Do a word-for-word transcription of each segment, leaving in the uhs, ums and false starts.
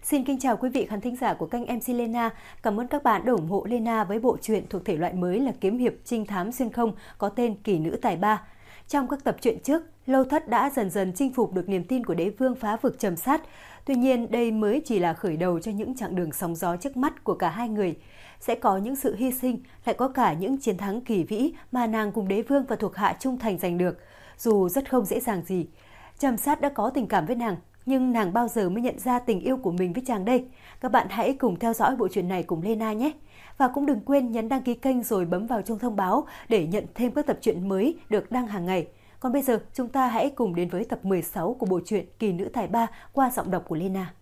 Xin kính chào quý vị khán thính giả của kênh em xê Lena. Cảm ơn các bạn đã ủng hộ Lena với bộ truyện thuộc thể loại mới là kiếm hiệp trinh thám xuyên không có tên Kỳ Nữ Tài Ba. Trong các tập truyện trước, Lâu Thất đã dần dần chinh phục được niềm tin của đế vương phá vực Trầm Sát. Tuy nhiên, đây mới chỉ là khởi đầu cho những chặng đường sóng gió trước mắt của cả hai người. Sẽ có những sự hy sinh, lại có cả những chiến thắng kỳ vĩ mà nàng cùng đế vương và thuộc hạ trung thành giành được. Dù rất không dễ dàng gì, Trầm Sát đã có tình cảm với nàng, nhưng nàng bao giờ mới nhận ra tình yêu của mình với chàng đây? Các bạn hãy cùng theo dõi bộ truyện này cùng Lena nhé. Và cũng đừng quên nhấn đăng ký kênh rồi bấm vào chuông thông báo để nhận thêm các tập truyện mới được đăng hàng ngày. Còn bây giờ chúng ta hãy cùng đến với tập mười sáu của bộ truyện Kỳ Nữ Tài Ba qua giọng đọc của Lena.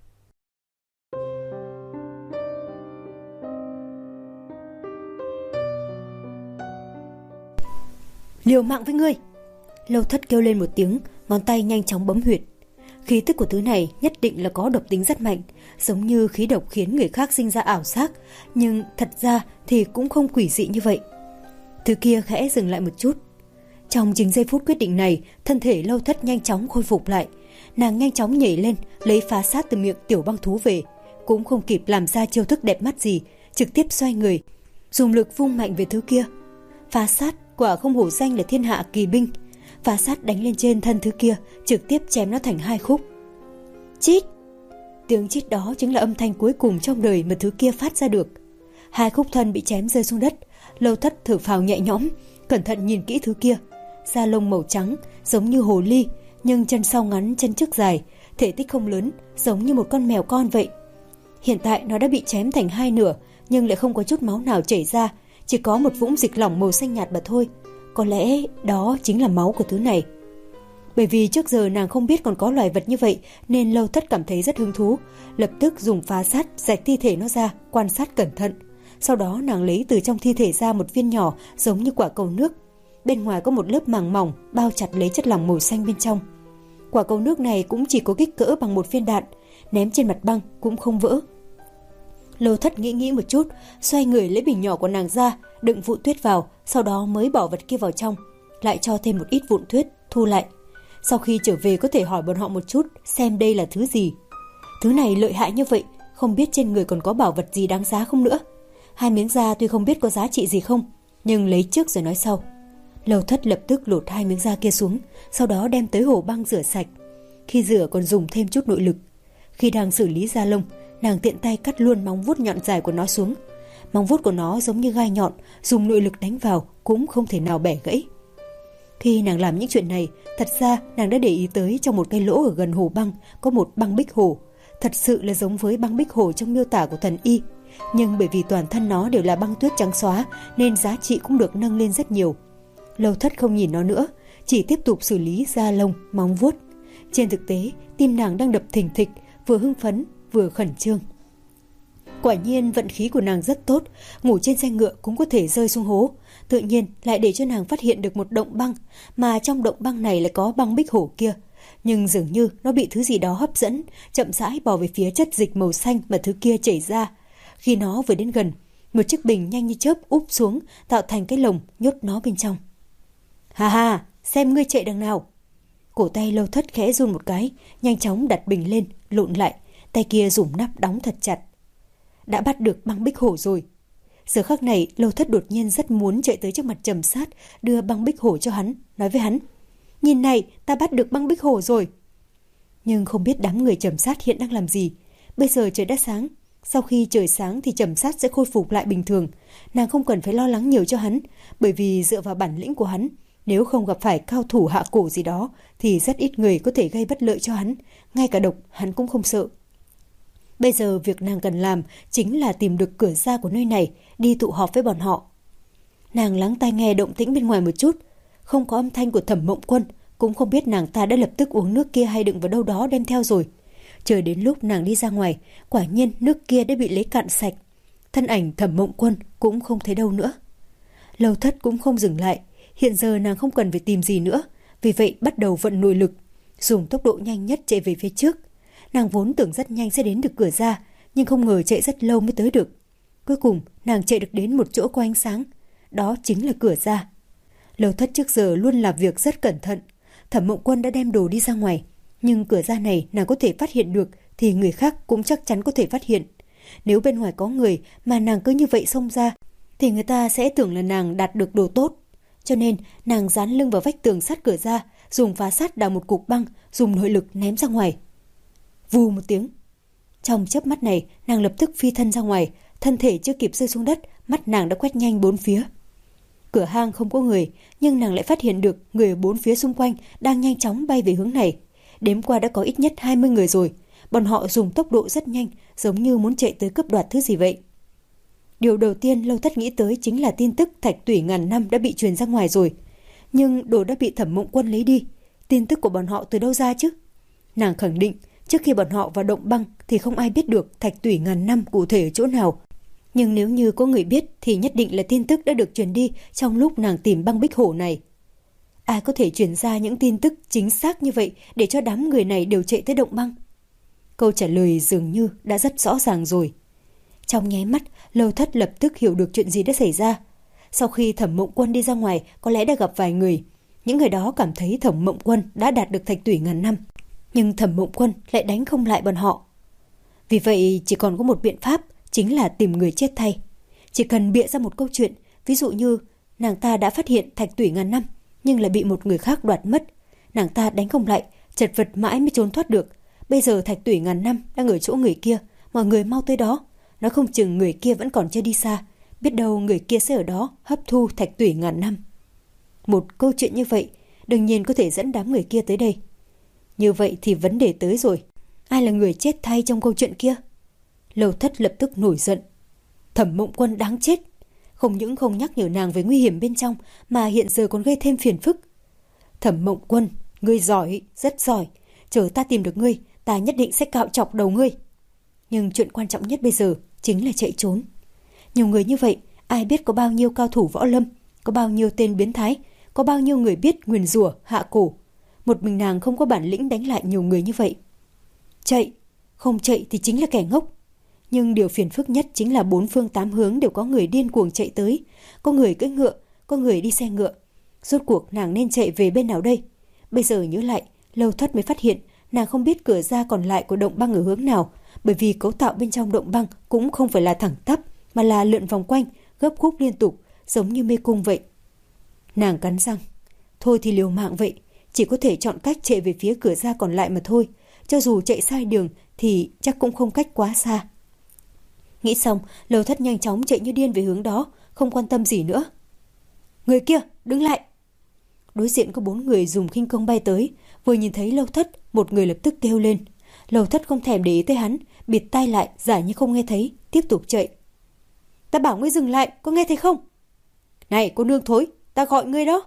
Liều mạng với ngươi! Lâu Thất kêu lên một tiếng, ngón tay nhanh chóng bấm huyệt. Khí tức của thứ này nhất định là có độc tính rất mạnh, giống như khí độc khiến người khác sinh ra ảo giác, nhưng thật ra thì cũng không quỷ dị như vậy. Thứ kia khẽ dừng lại một chút. Trong chính giây phút quyết định này, thân thể Lâu Thất nhanh chóng khôi phục lại. Nàng nhanh chóng nhảy lên, lấy phá sát từ miệng tiểu băng thú về, cũng không kịp làm ra chiêu thức đẹp mắt gì, trực tiếp xoay người, dùng lực vung mạnh về thứ kia. Phá sát quả không hổ danh là thiên hạ kỳ binh. Phá sát đánh lên trên thân thứ kia, trực tiếp chém nó thành hai khúc. Chít! Tiếng chít đó chính là âm thanh cuối cùng trong đời mà thứ kia phát ra được. Hai khúc thân bị chém rơi xuống đất. Lâu Thất thở phào nhẹ nhõm, cẩn thận nhìn kỹ thứ kia. Da lông màu trắng, giống như hồ ly, nhưng chân sau ngắn, chân trước dài, thể tích không lớn, giống như một con mèo con vậy. Hiện tại nó đã bị chém thành hai nửa, nhưng lại không có chút máu nào chảy ra, chỉ có một vũng dịch lỏng màu xanh nhạt mà thôi. Có lẽ đó chính là máu của thứ này. Bởi vì trước giờ nàng không biết còn có loài vật như vậy, nên Lâu Thất cảm thấy rất hứng thú, lập tức dùng phá sát rạch thi thể nó ra, quan sát cẩn thận. Sau đó nàng lấy từ trong thi thể ra một viên nhỏ giống như quả cầu nước. Bên ngoài có một lớp màng mỏng bao chặt lấy chất lỏng màu xanh bên trong. Quả cầu nước này cũng chỉ có kích cỡ bằng một viên đạn, ném trên mặt băng cũng không vỡ. Lâu Thất nghĩ nghĩ một chút, xoay người lấy bình nhỏ của nàng ra, đựng vụn tuyết vào, sau đó mới bỏ vật kia vào trong, lại cho thêm một ít vụn tuyết, thu lại. Sau khi trở về có thể hỏi bọn họ một chút xem đây là thứ gì. Thứ này lợi hại như vậy, không biết trên người còn có bảo vật gì đáng giá không nữa. Hai miếng da tuy không biết có giá trị gì không, nhưng lấy trước rồi nói sau. Lâu Thất lập tức lột hai miếng da kia xuống, sau đó đem tới hồ băng rửa sạch. Khi rửa còn dùng thêm chút nội lực. Khi đang xử lý da lông, nàng tiện tay cắt luôn móng vuốt nhọn dài của nó xuống. Móng vuốt của nó giống như gai nhọn, dùng nội lực đánh vào cũng không thể nào bẻ gãy. Khi nàng làm những chuyện này, thật ra nàng đã để ý tới trong một cái lỗ ở gần hồ băng có một băng bích hổ. Thật sự là giống với băng bích hổ trong miêu tả của thần y. Nhưng bởi vì toàn thân nó đều là băng tuyết trắng xóa nên giá trị cũng được nâng lên rất nhiều. Lâu Thất không nhìn nó nữa, chỉ tiếp tục xử lý da lông, móng vuốt. Trên thực tế, tim nàng đang đập thình thịch, vừa hưng phấn, vừa khẩn trương. Quả nhiên vận khí của nàng rất tốt, ngủ trên xe ngựa cũng có thể rơi xuống hố. Tự nhiên lại để cho nàng phát hiện được một động băng, mà trong động băng này lại có băng bích hổ kia. Nhưng dường như nó bị thứ gì đó hấp dẫn, chậm rãi bò về phía chất dịch màu xanh mà thứ kia chảy ra. Khi nó vừa đến gần, một chiếc bình nhanh như chớp úp xuống, tạo thành cái lồng nhốt nó bên trong. Hà hà, xem ngươi chạy đằng nào. Cổ tay Lâu Thất khẽ run một cái, nhanh chóng đặt bình lên, lộn lại, tay kia dùng nắp đóng thật chặt. Đã bắt được băng bích hổ rồi. Giờ khắc này, Lâu Thất đột nhiên rất muốn chạy tới trước mặt Trầm Sát, đưa băng bích hổ cho hắn, nói với hắn: nhìn này, ta bắt được băng bích hổ rồi. Nhưng không biết đám người Trầm Sát hiện đang làm gì. Bây giờ trời đã sáng, sau khi trời sáng thì Trầm Sát sẽ khôi phục lại bình thường. Nàng không cần phải lo lắng nhiều cho hắn, bởi vì dựa vào bản lĩnh của hắn, nếu không gặp phải cao thủ hạ cổ gì đó thì rất ít người có thể gây bất lợi cho hắn, ngay cả độc hắn cũng không sợ. Bây giờ việc nàng cần làm chính là tìm được cửa ra của nơi này, đi tụ họp với bọn họ. Nàng lắng tai nghe động tĩnh bên ngoài một chút, không có âm thanh của Thẩm Mộng Quân, cũng không biết nàng ta đã lập tức uống nước kia hay đựng vào đâu đó đem theo rồi. Chờ đến lúc nàng đi ra ngoài, quả nhiên nước kia đã bị lấy cạn sạch. Thân ảnh Thẩm Mộng Quân cũng không thấy đâu nữa. Lâu Thất cũng không dừng lại, hiện giờ nàng không cần phải tìm gì nữa, vì vậy bắt đầu vận nội lực, dùng tốc độ nhanh nhất chạy về phía trước. Nàng vốn tưởng rất nhanh sẽ đến được cửa ra, nhưng không ngờ chạy rất lâu mới tới được. Cuối cùng, nàng chạy được đến một chỗ có ánh sáng. Đó chính là cửa ra. Lâu Thất trước giờ luôn làm việc rất cẩn thận. Thẩm Mộng Quân đã đem đồ đi ra ngoài, nhưng cửa ra này nàng có thể phát hiện được thì người khác cũng chắc chắn có thể phát hiện. Nếu bên ngoài có người mà nàng cứ như vậy xông ra thì người ta sẽ tưởng là nàng đạt được đồ tốt. Cho nên nàng dán lưng vào vách tường sát cửa ra, dùng phá sắt đào một cục băng, dùng nội lực ném ra ngoài. Vù một tiếng. Trong chớp mắt này, nàng lập tức phi thân ra ngoài, thân thể chưa kịp rơi xuống đất, mắt nàng đã quét nhanh bốn phía. Cửa hang không có người, nhưng nàng lại phát hiện được người ở bốn phía xung quanh đang nhanh chóng bay về hướng này. Đếm qua đã có ít nhất hai mươi người rồi. Bọn họ dùng tốc độ rất nhanh, giống như muốn chạy tới cướp đoạt thứ gì vậy. Điều đầu tiên Lâu Thất nghĩ tới chính là tin tức thạch tủy ngàn năm đã bị truyền ra ngoài rồi. Nhưng đồ đã bị Thẩm Mộng Quân lấy đi. Tin tức của bọn họ từ đâu ra chứ? Nàng khẳng định, trước khi bọn họ vào động băng thì không ai biết được thạch tủy ngàn năm cụ thể ở chỗ nào. Nhưng nếu như có người biết thì nhất định là tin tức đã được truyền đi trong lúc nàng tìm băng bích hổ này. Ai có thể truyền ra những tin tức chính xác như vậy để cho đám người này đều chạy tới động băng? Câu trả lời dường như đã rất rõ ràng rồi. Trong nháy mắt, Lâu Thất lập tức hiểu được chuyện gì đã xảy ra. Sau khi Thẩm Mộng Quân đi ra ngoài, có lẽ đã gặp vài người. Những người đó cảm thấy Thẩm Mộng Quân đã đạt được thạch tủy ngàn năm. Nhưng Thẩm Mộng Quân lại đánh không lại bọn họ. Vì vậy chỉ còn có một biện pháp, chính là tìm người chết thay. Chỉ cần bịa ra một câu chuyện, ví dụ như nàng ta đã phát hiện thạch tủy ngàn năm, nhưng lại bị một người khác đoạt mất. Nàng ta đánh không lại, chật vật mãi mới trốn thoát được. Bây giờ thạch tủy ngàn năm đang ở chỗ người kia, mọi người mau tới đó. Nói không chừng người kia vẫn còn chưa đi xa, biết đâu người kia sẽ ở đó hấp thu thạch tủy ngàn năm. Một câu chuyện như vậy đương nhiên có thể dẫn đám người kia tới đây. Như vậy thì vấn đề tới rồi, ai là người chết thay trong câu chuyện kia? Lâu Thất lập tức nổi giận. Thẩm Mộng Quân đáng chết, không những không nhắc nhở nàng về nguy hiểm bên trong mà hiện giờ còn gây thêm phiền phức. Thẩm Mộng Quân, ngươi giỏi, rất giỏi, chờ ta tìm được ngươi, ta nhất định sẽ cạo chọc đầu ngươi. Nhưng chuyện quan trọng nhất bây giờ chính là chạy trốn. Nhiều người như vậy, ai biết có bao nhiêu cao thủ võ lâm, có bao nhiêu tên biến thái, có bao nhiêu người biết nguyền rủa hạ cổ. Một mình nàng không có bản lĩnh đánh lại nhiều người như vậy. Chạy, không chạy thì chính là kẻ ngốc. Nhưng điều phiền phức nhất chính là bốn phương tám hướng đều có người điên cuồng chạy tới. Có người cưỡi ngựa, có người đi xe ngựa. Rốt cuộc nàng nên chạy về bên nào đây? Bây giờ nhớ lại, Lâu Thất mới phát hiện nàng không biết cửa ra còn lại của động băng ở hướng nào, bởi vì cấu tạo bên trong động băng cũng không phải là thẳng tắp, mà là lượn vòng quanh, gấp khúc liên tục, giống như mê cung vậy. Nàng cắn răng, thôi thì liều mạng vậy, chỉ có thể chọn cách chạy về phía cửa ra còn lại mà thôi. Cho dù chạy sai đường thì chắc cũng không cách quá xa. Nghĩ xong, Lâu Thất nhanh chóng chạy như điên về hướng đó, không quan tâm gì nữa. Người kia, đứng lại! Đối diện có bốn người dùng khinh công bay tới, vừa nhìn thấy Lâu Thất, một người lập tức kêu lên. Lâu Thất không thèm để ý tới hắn, bịt tai lại, giả như không nghe thấy, tiếp tục chạy. Ta bảo ngươi dừng lại, có nghe thấy không? Này cô nương thối, ta gọi ngươi đó.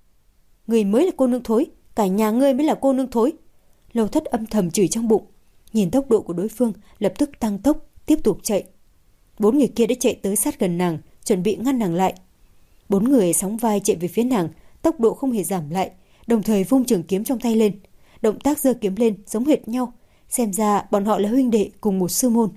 Ngươi mới là cô nương thối, cả nhà ngươi mới là cô nương thối. Lâu Thất âm thầm chửi trong bụng, nhìn tốc độ của đối phương, lập tức tăng tốc, tiếp tục chạy. Bốn người kia đã chạy tới sát gần nàng, chuẩn bị ngăn nàng lại. Bốn người sóng vai chạy về phía nàng, tốc độ không hề giảm lại, đồng thời vung trường kiếm trong tay lên. Động tác giơ kiếm lên giống hệt nhau, xem ra bọn họ là huynh đệ cùng một sư môn.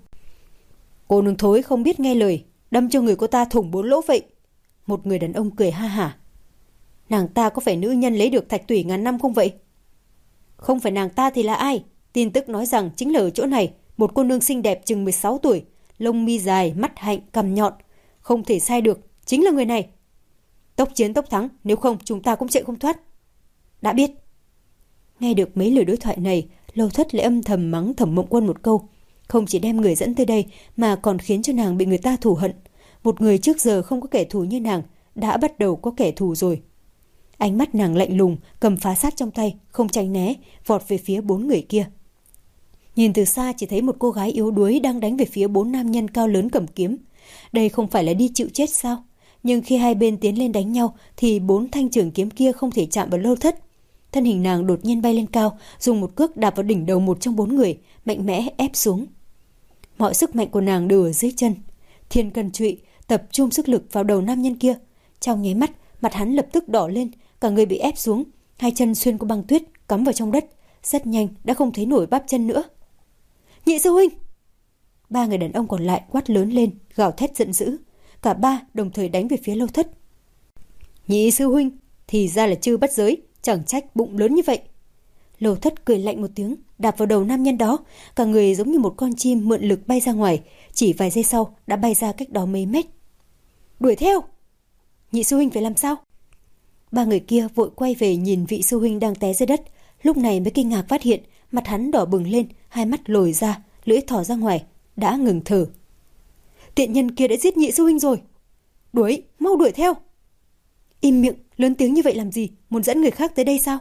Cô nương thối không biết nghe lời, đâm cho người cô ta thủng bốn lỗ vậy. Một người đàn ông cười ha hả. Nàng ta có phải nữ nhân lấy được thạch tủy ngàn năm không vậy? Không phải nàng ta thì là ai? Tin tức nói rằng chính là ở chỗ này, một cô nương xinh đẹp chừng mười sáu tuổi, lông mi dài, mắt hạnh, cằm nhọn, không thể sai được, chính là người này. Tốc chiến tốc thắng, nếu không chúng ta cũng chạy không thoát. Đã biết. Nghe được mấy lời đối thoại này, Lâu Thất lại âm thầm mắng Thẩm Mộng Quân một câu, không chỉ đem người dẫn tới đây mà còn khiến cho nàng bị người ta thù hận. Một người trước giờ không có kẻ thù như nàng đã bắt đầu có kẻ thù rồi. Ánh mắt nàng lạnh lùng, cầm phá sát trong tay, không tránh né, vọt về phía bốn người kia. Nhìn từ xa chỉ thấy một cô gái yếu đuối đang đánh về phía bốn nam nhân cao lớn cầm kiếm. Đây không phải là đi chịu chết sao? Nhưng khi hai bên tiến lên đánh nhau thì bốn thanh trường kiếm kia không thể chạm vào Lâu Thất. Thân hình nàng đột nhiên bay lên cao, dùng một cước đạp vào đỉnh đầu một trong bốn người, mạnh mẽ ép xuống. Mọi sức mạnh của nàng đều ở dưới chân. Thiên cần trụy, tập trung sức lực vào đầu nam nhân kia. Trong nháy mắt, mặt hắn lập tức đỏ lên, cả người bị ép xuống, hai chân xuyên qua băng tuyết, cắm vào trong đất. Rất nhanh đã không thấy nổi bắp chân nữa. Nhị sư huynh! Ba người đàn ông còn lại quát lớn lên, gào thét giận dữ. Cả ba đồng thời đánh về phía Lâu Thất. Nhị sư huynh, thì ra là Chư Bắt Giới, chẳng trách bụng lớn như vậy. Lâu Thất cười lạnh một tiếng, đạp vào đầu nam nhân đó, cả người giống như một con chim mượn lực bay ra ngoài, chỉ vài giây sau đã bay ra cách đó mấy mét. Đuổi theo! Nhị sư huynh phải làm sao? Ba người kia vội quay về nhìn vị sư huynh đang té dưới đất, lúc này mới kinh ngạc phát hiện mặt hắn đỏ bừng lên, hai mắt lồi ra, lưỡi thò ra ngoài, đã ngừng thở. Tiện nhân kia đã giết nhị sư huynh rồi. Đuổi, mau đuổi theo! Im miệng, lớn tiếng như vậy làm gì, muốn dẫn người khác tới đây sao?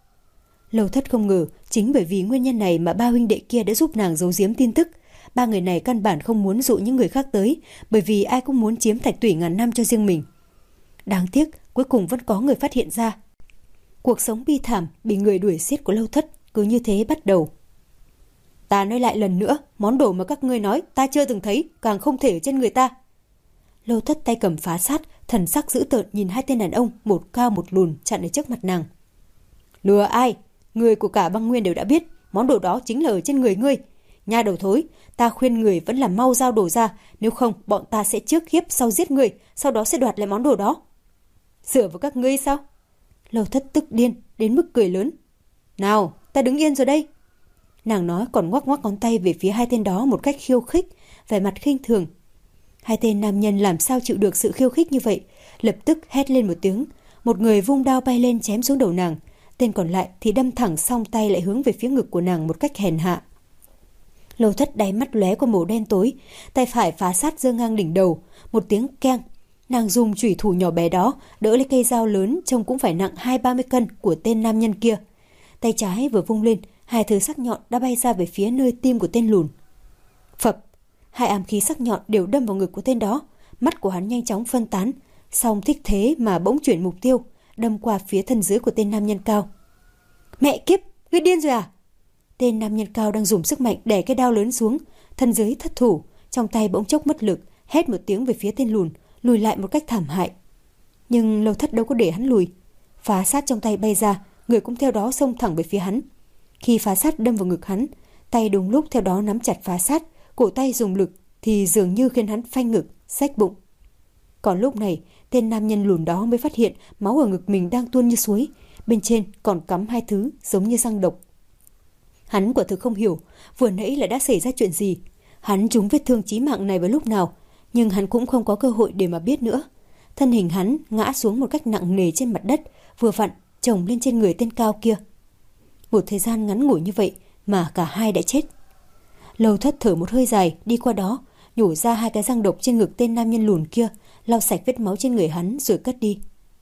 Lâu Thất không ngờ, chính bởi vì nguyên nhân này mà ba huynh đệ kia đã giúp nàng giấu giếm tin tức. Ba người này căn bản không muốn dụ những người khác tới, bởi vì ai cũng muốn chiếm thạch tủy ngàn năm cho riêng mình. Đáng tiếc, cuối cùng vẫn có người phát hiện ra. Cuộc sống bi thảm bị người đuổi giết của Lâu Thất cứ như thế bắt đầu. Ta nói lại lần nữa, món đồ mà các ngươi nói ta chưa từng thấy, càng không thể ở trên người ta. Lâu Thất tay cầm phá sát, thần sắc dữ tợn nhìn hai tên đàn ông, một cao một lùn chặn ở trước mặt nàng. Lừa ai? Người của cả băng nguyên đều đã biết, món đồ đó chính là ở trên người ngươi. Nha đầu thối, ta khuyên người vẫn là mau giao đồ ra, nếu không bọn ta sẽ trước hiếp sau giết người, sau đó sẽ đoạt lại món đồ đó. Dựa vào các ngươi sao? Lâu Thất tức điên đến mức cười lớn. Nào, ta đứng yên rồi đây. Nàng nói còn ngoắc ngoắc ngón tay về phía hai tên đó một cách khiêu khích, vẻ mặt khinh thường. Hai tên nam nhân làm sao chịu được sự khiêu khích như vậy, lập tức hét lên một tiếng, một người vung đao bay lên chém xuống đầu nàng, tên còn lại thì đâm thẳng song tay lại hướng về phía ngực của nàng một cách hèn hạ. Lâu Thất đáy mắt lóe qua màu đen tối, tay phải phá sát giơ ngang đỉnh đầu, một tiếng keng, nàng dùng chủy thủ nhỏ bé đó đỡ lấy cây dao lớn trông cũng phải nặng hai ba mươi cân của tên nam nhân kia. Tay trái vừa vung lên, hai thứ sắc nhọn đã bay ra về phía nơi tim của tên lùn. Phập, hai ám khí sắc nhọn đều đâm vào ngực của tên đó, mắt của hắn nhanh chóng phân tán, song thích thế mà bỗng chuyển mục tiêu, đâm qua phía thân dưới của tên nam nhân cao. Mẹ kiếp, ngươi điên rồi à? Tên nam nhân cao đang dùng sức mạnh đè cái đao lớn xuống, thân dưới thất thủ, trong tay bỗng chốc mất lực, hét một tiếng về phía tên lùn, lùi lại một cách thảm hại. Nhưng Lâu Thất đâu có để hắn lùi, phá sát trong tay bay ra, người cũng theo đó xông thẳng về phía hắn. Khi phá sát đâm vào ngực hắn, tay đúng lúc theo đó nắm chặt phá sát, cổ tay dùng lực thì dường như khiến hắn phanh ngực, xách bụng. Còn lúc này, tên nam nhân lùn đó mới phát hiện máu ở ngực mình đang tuôn như suối, bên trên còn cắm hai thứ giống như răng độc. Hắn quả thực không hiểu vừa nãy là đã xảy ra chuyện gì, hắn trúng vết thương chí mạng này vào lúc nào, nhưng hắn cũng không có cơ hội để mà biết nữa. Thân hình hắn ngã xuống một cách nặng nề trên mặt đất, vừa vặn chồng lên trên người tên cao kia. Một thời gian ngắn ngủi như vậy mà cả hai đã chết. Lâu Thất thở một hơi dài, đi qua đó, nhổ ra hai cái răng độc trên ngực tên nam nhân lùn kia, lau sạch vết máu trên người hắn rồi cất đi.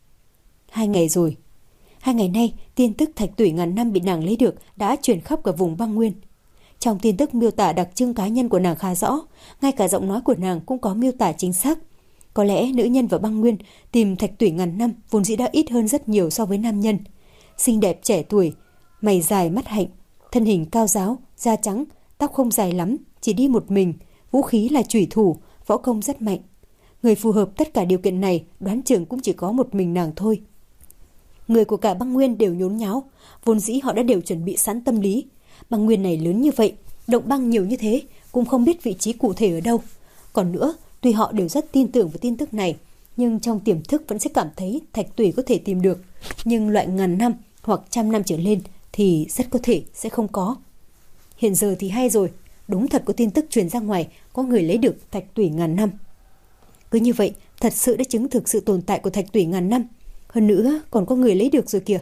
Hai ngày rồi. Hai ngày nay, tin tức thạch tủy ngàn năm bị nàng lấy được đã truyền khắp cả vùng băng nguyên. Trong tin tức miêu tả đặc trưng cá nhân của nàng khá rõ, ngay cả giọng nói của nàng cũng có miêu tả chính xác. Có lẽ nữ nhân vào băng nguyên tìm thạch tủy ngàn năm vốn dĩ đã ít hơn rất nhiều so với nam nhân. Xinh đẹp trẻ tuổi, mày dài mắt hạnh, thân hình cao ráo, da trắng, tóc không dài lắm, chỉ đi một mình, vũ khí là chủy thủ, võ công rất mạnh. Người phù hợp tất cả điều kiện này đoán chừng cũng chỉ có một mình nàng thôi. Người của cả băng nguyên đều nhốn nháo, vốn dĩ họ đã đều chuẩn bị sẵn tâm lý. Băng nguyên này lớn như vậy, động băng nhiều như thế, cũng không biết vị trí cụ thể ở đâu. Còn nữa, tuy họ đều rất tin tưởng vào tin tức này, nhưng trong tiềm thức vẫn sẽ cảm thấy thạch tủy có thể tìm được. Nhưng loại ngàn năm hoặc trăm năm trở lên thì rất có thể sẽ không có. Hiện giờ thì hay rồi, đúng thật có tin tức truyền ra ngoài, có người lấy được thạch tủy ngàn năm. Cứ như vậy, thật sự đã chứng thực sự tồn tại của thạch tủy ngàn năm. Hơn nữa, còn có người lấy được rồi kìa.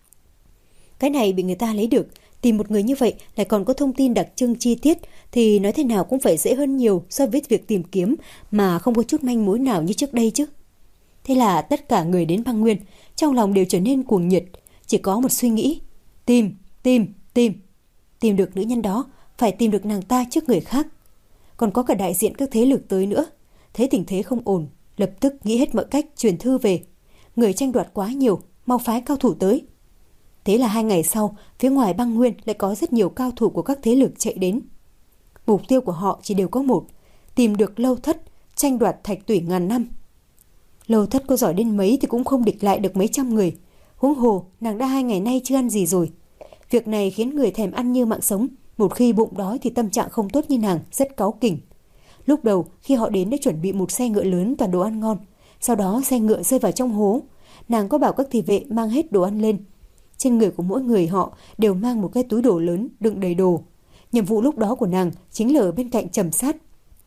Cái này bị người ta lấy được, tìm một người như vậy lại còn có thông tin đặc trưng chi tiết thì nói thế nào cũng phải dễ hơn nhiều so với việc tìm kiếm mà không có chút manh mối nào như trước đây chứ. Thế là tất cả người đến băng nguyên trong lòng đều trở nên cuồng nhiệt, chỉ có một suy nghĩ: tìm, tìm, tìm. Tìm được nữ nhân đó, phải tìm được nàng ta trước người khác. Còn có cả đại diện các thế lực tới nữa. Thấy tình thế không ổn, lập tức nghĩ hết mọi cách truyền thư về. Người tranh đoạt quá nhiều, mau phái cao thủ tới. Thế là hai ngày sau, phía ngoài băng nguyên lại có rất nhiều cao thủ của các thế lực chạy đến. Mục tiêu của họ chỉ đều có một: tìm được Lâu Thất, tranh đoạt thạch tủy ngàn năm. Lâu Thất có giỏi đến mấy thì cũng không địch lại được mấy trăm người. Huống hồ, nàng đã hai ngày nay chưa ăn gì rồi. Việc này khiến người thèm ăn như mạng sống. Một khi bụng đói thì tâm trạng không tốt như nàng, rất cáu kỉnh. Lúc đầu, khi họ đến đã chuẩn bị một xe ngựa lớn toàn đồ ăn ngon. Sau đó xe ngựa rơi vào trong hố. Nàng có bảo các thị vệ mang hết đồ ăn lên. trên người của mỗi người họ đều mang một cái túi đồ lớn đựng đầy đồ. Nhiệm vụ lúc đó của nàng chính là ở bên cạnh Trầm Sát.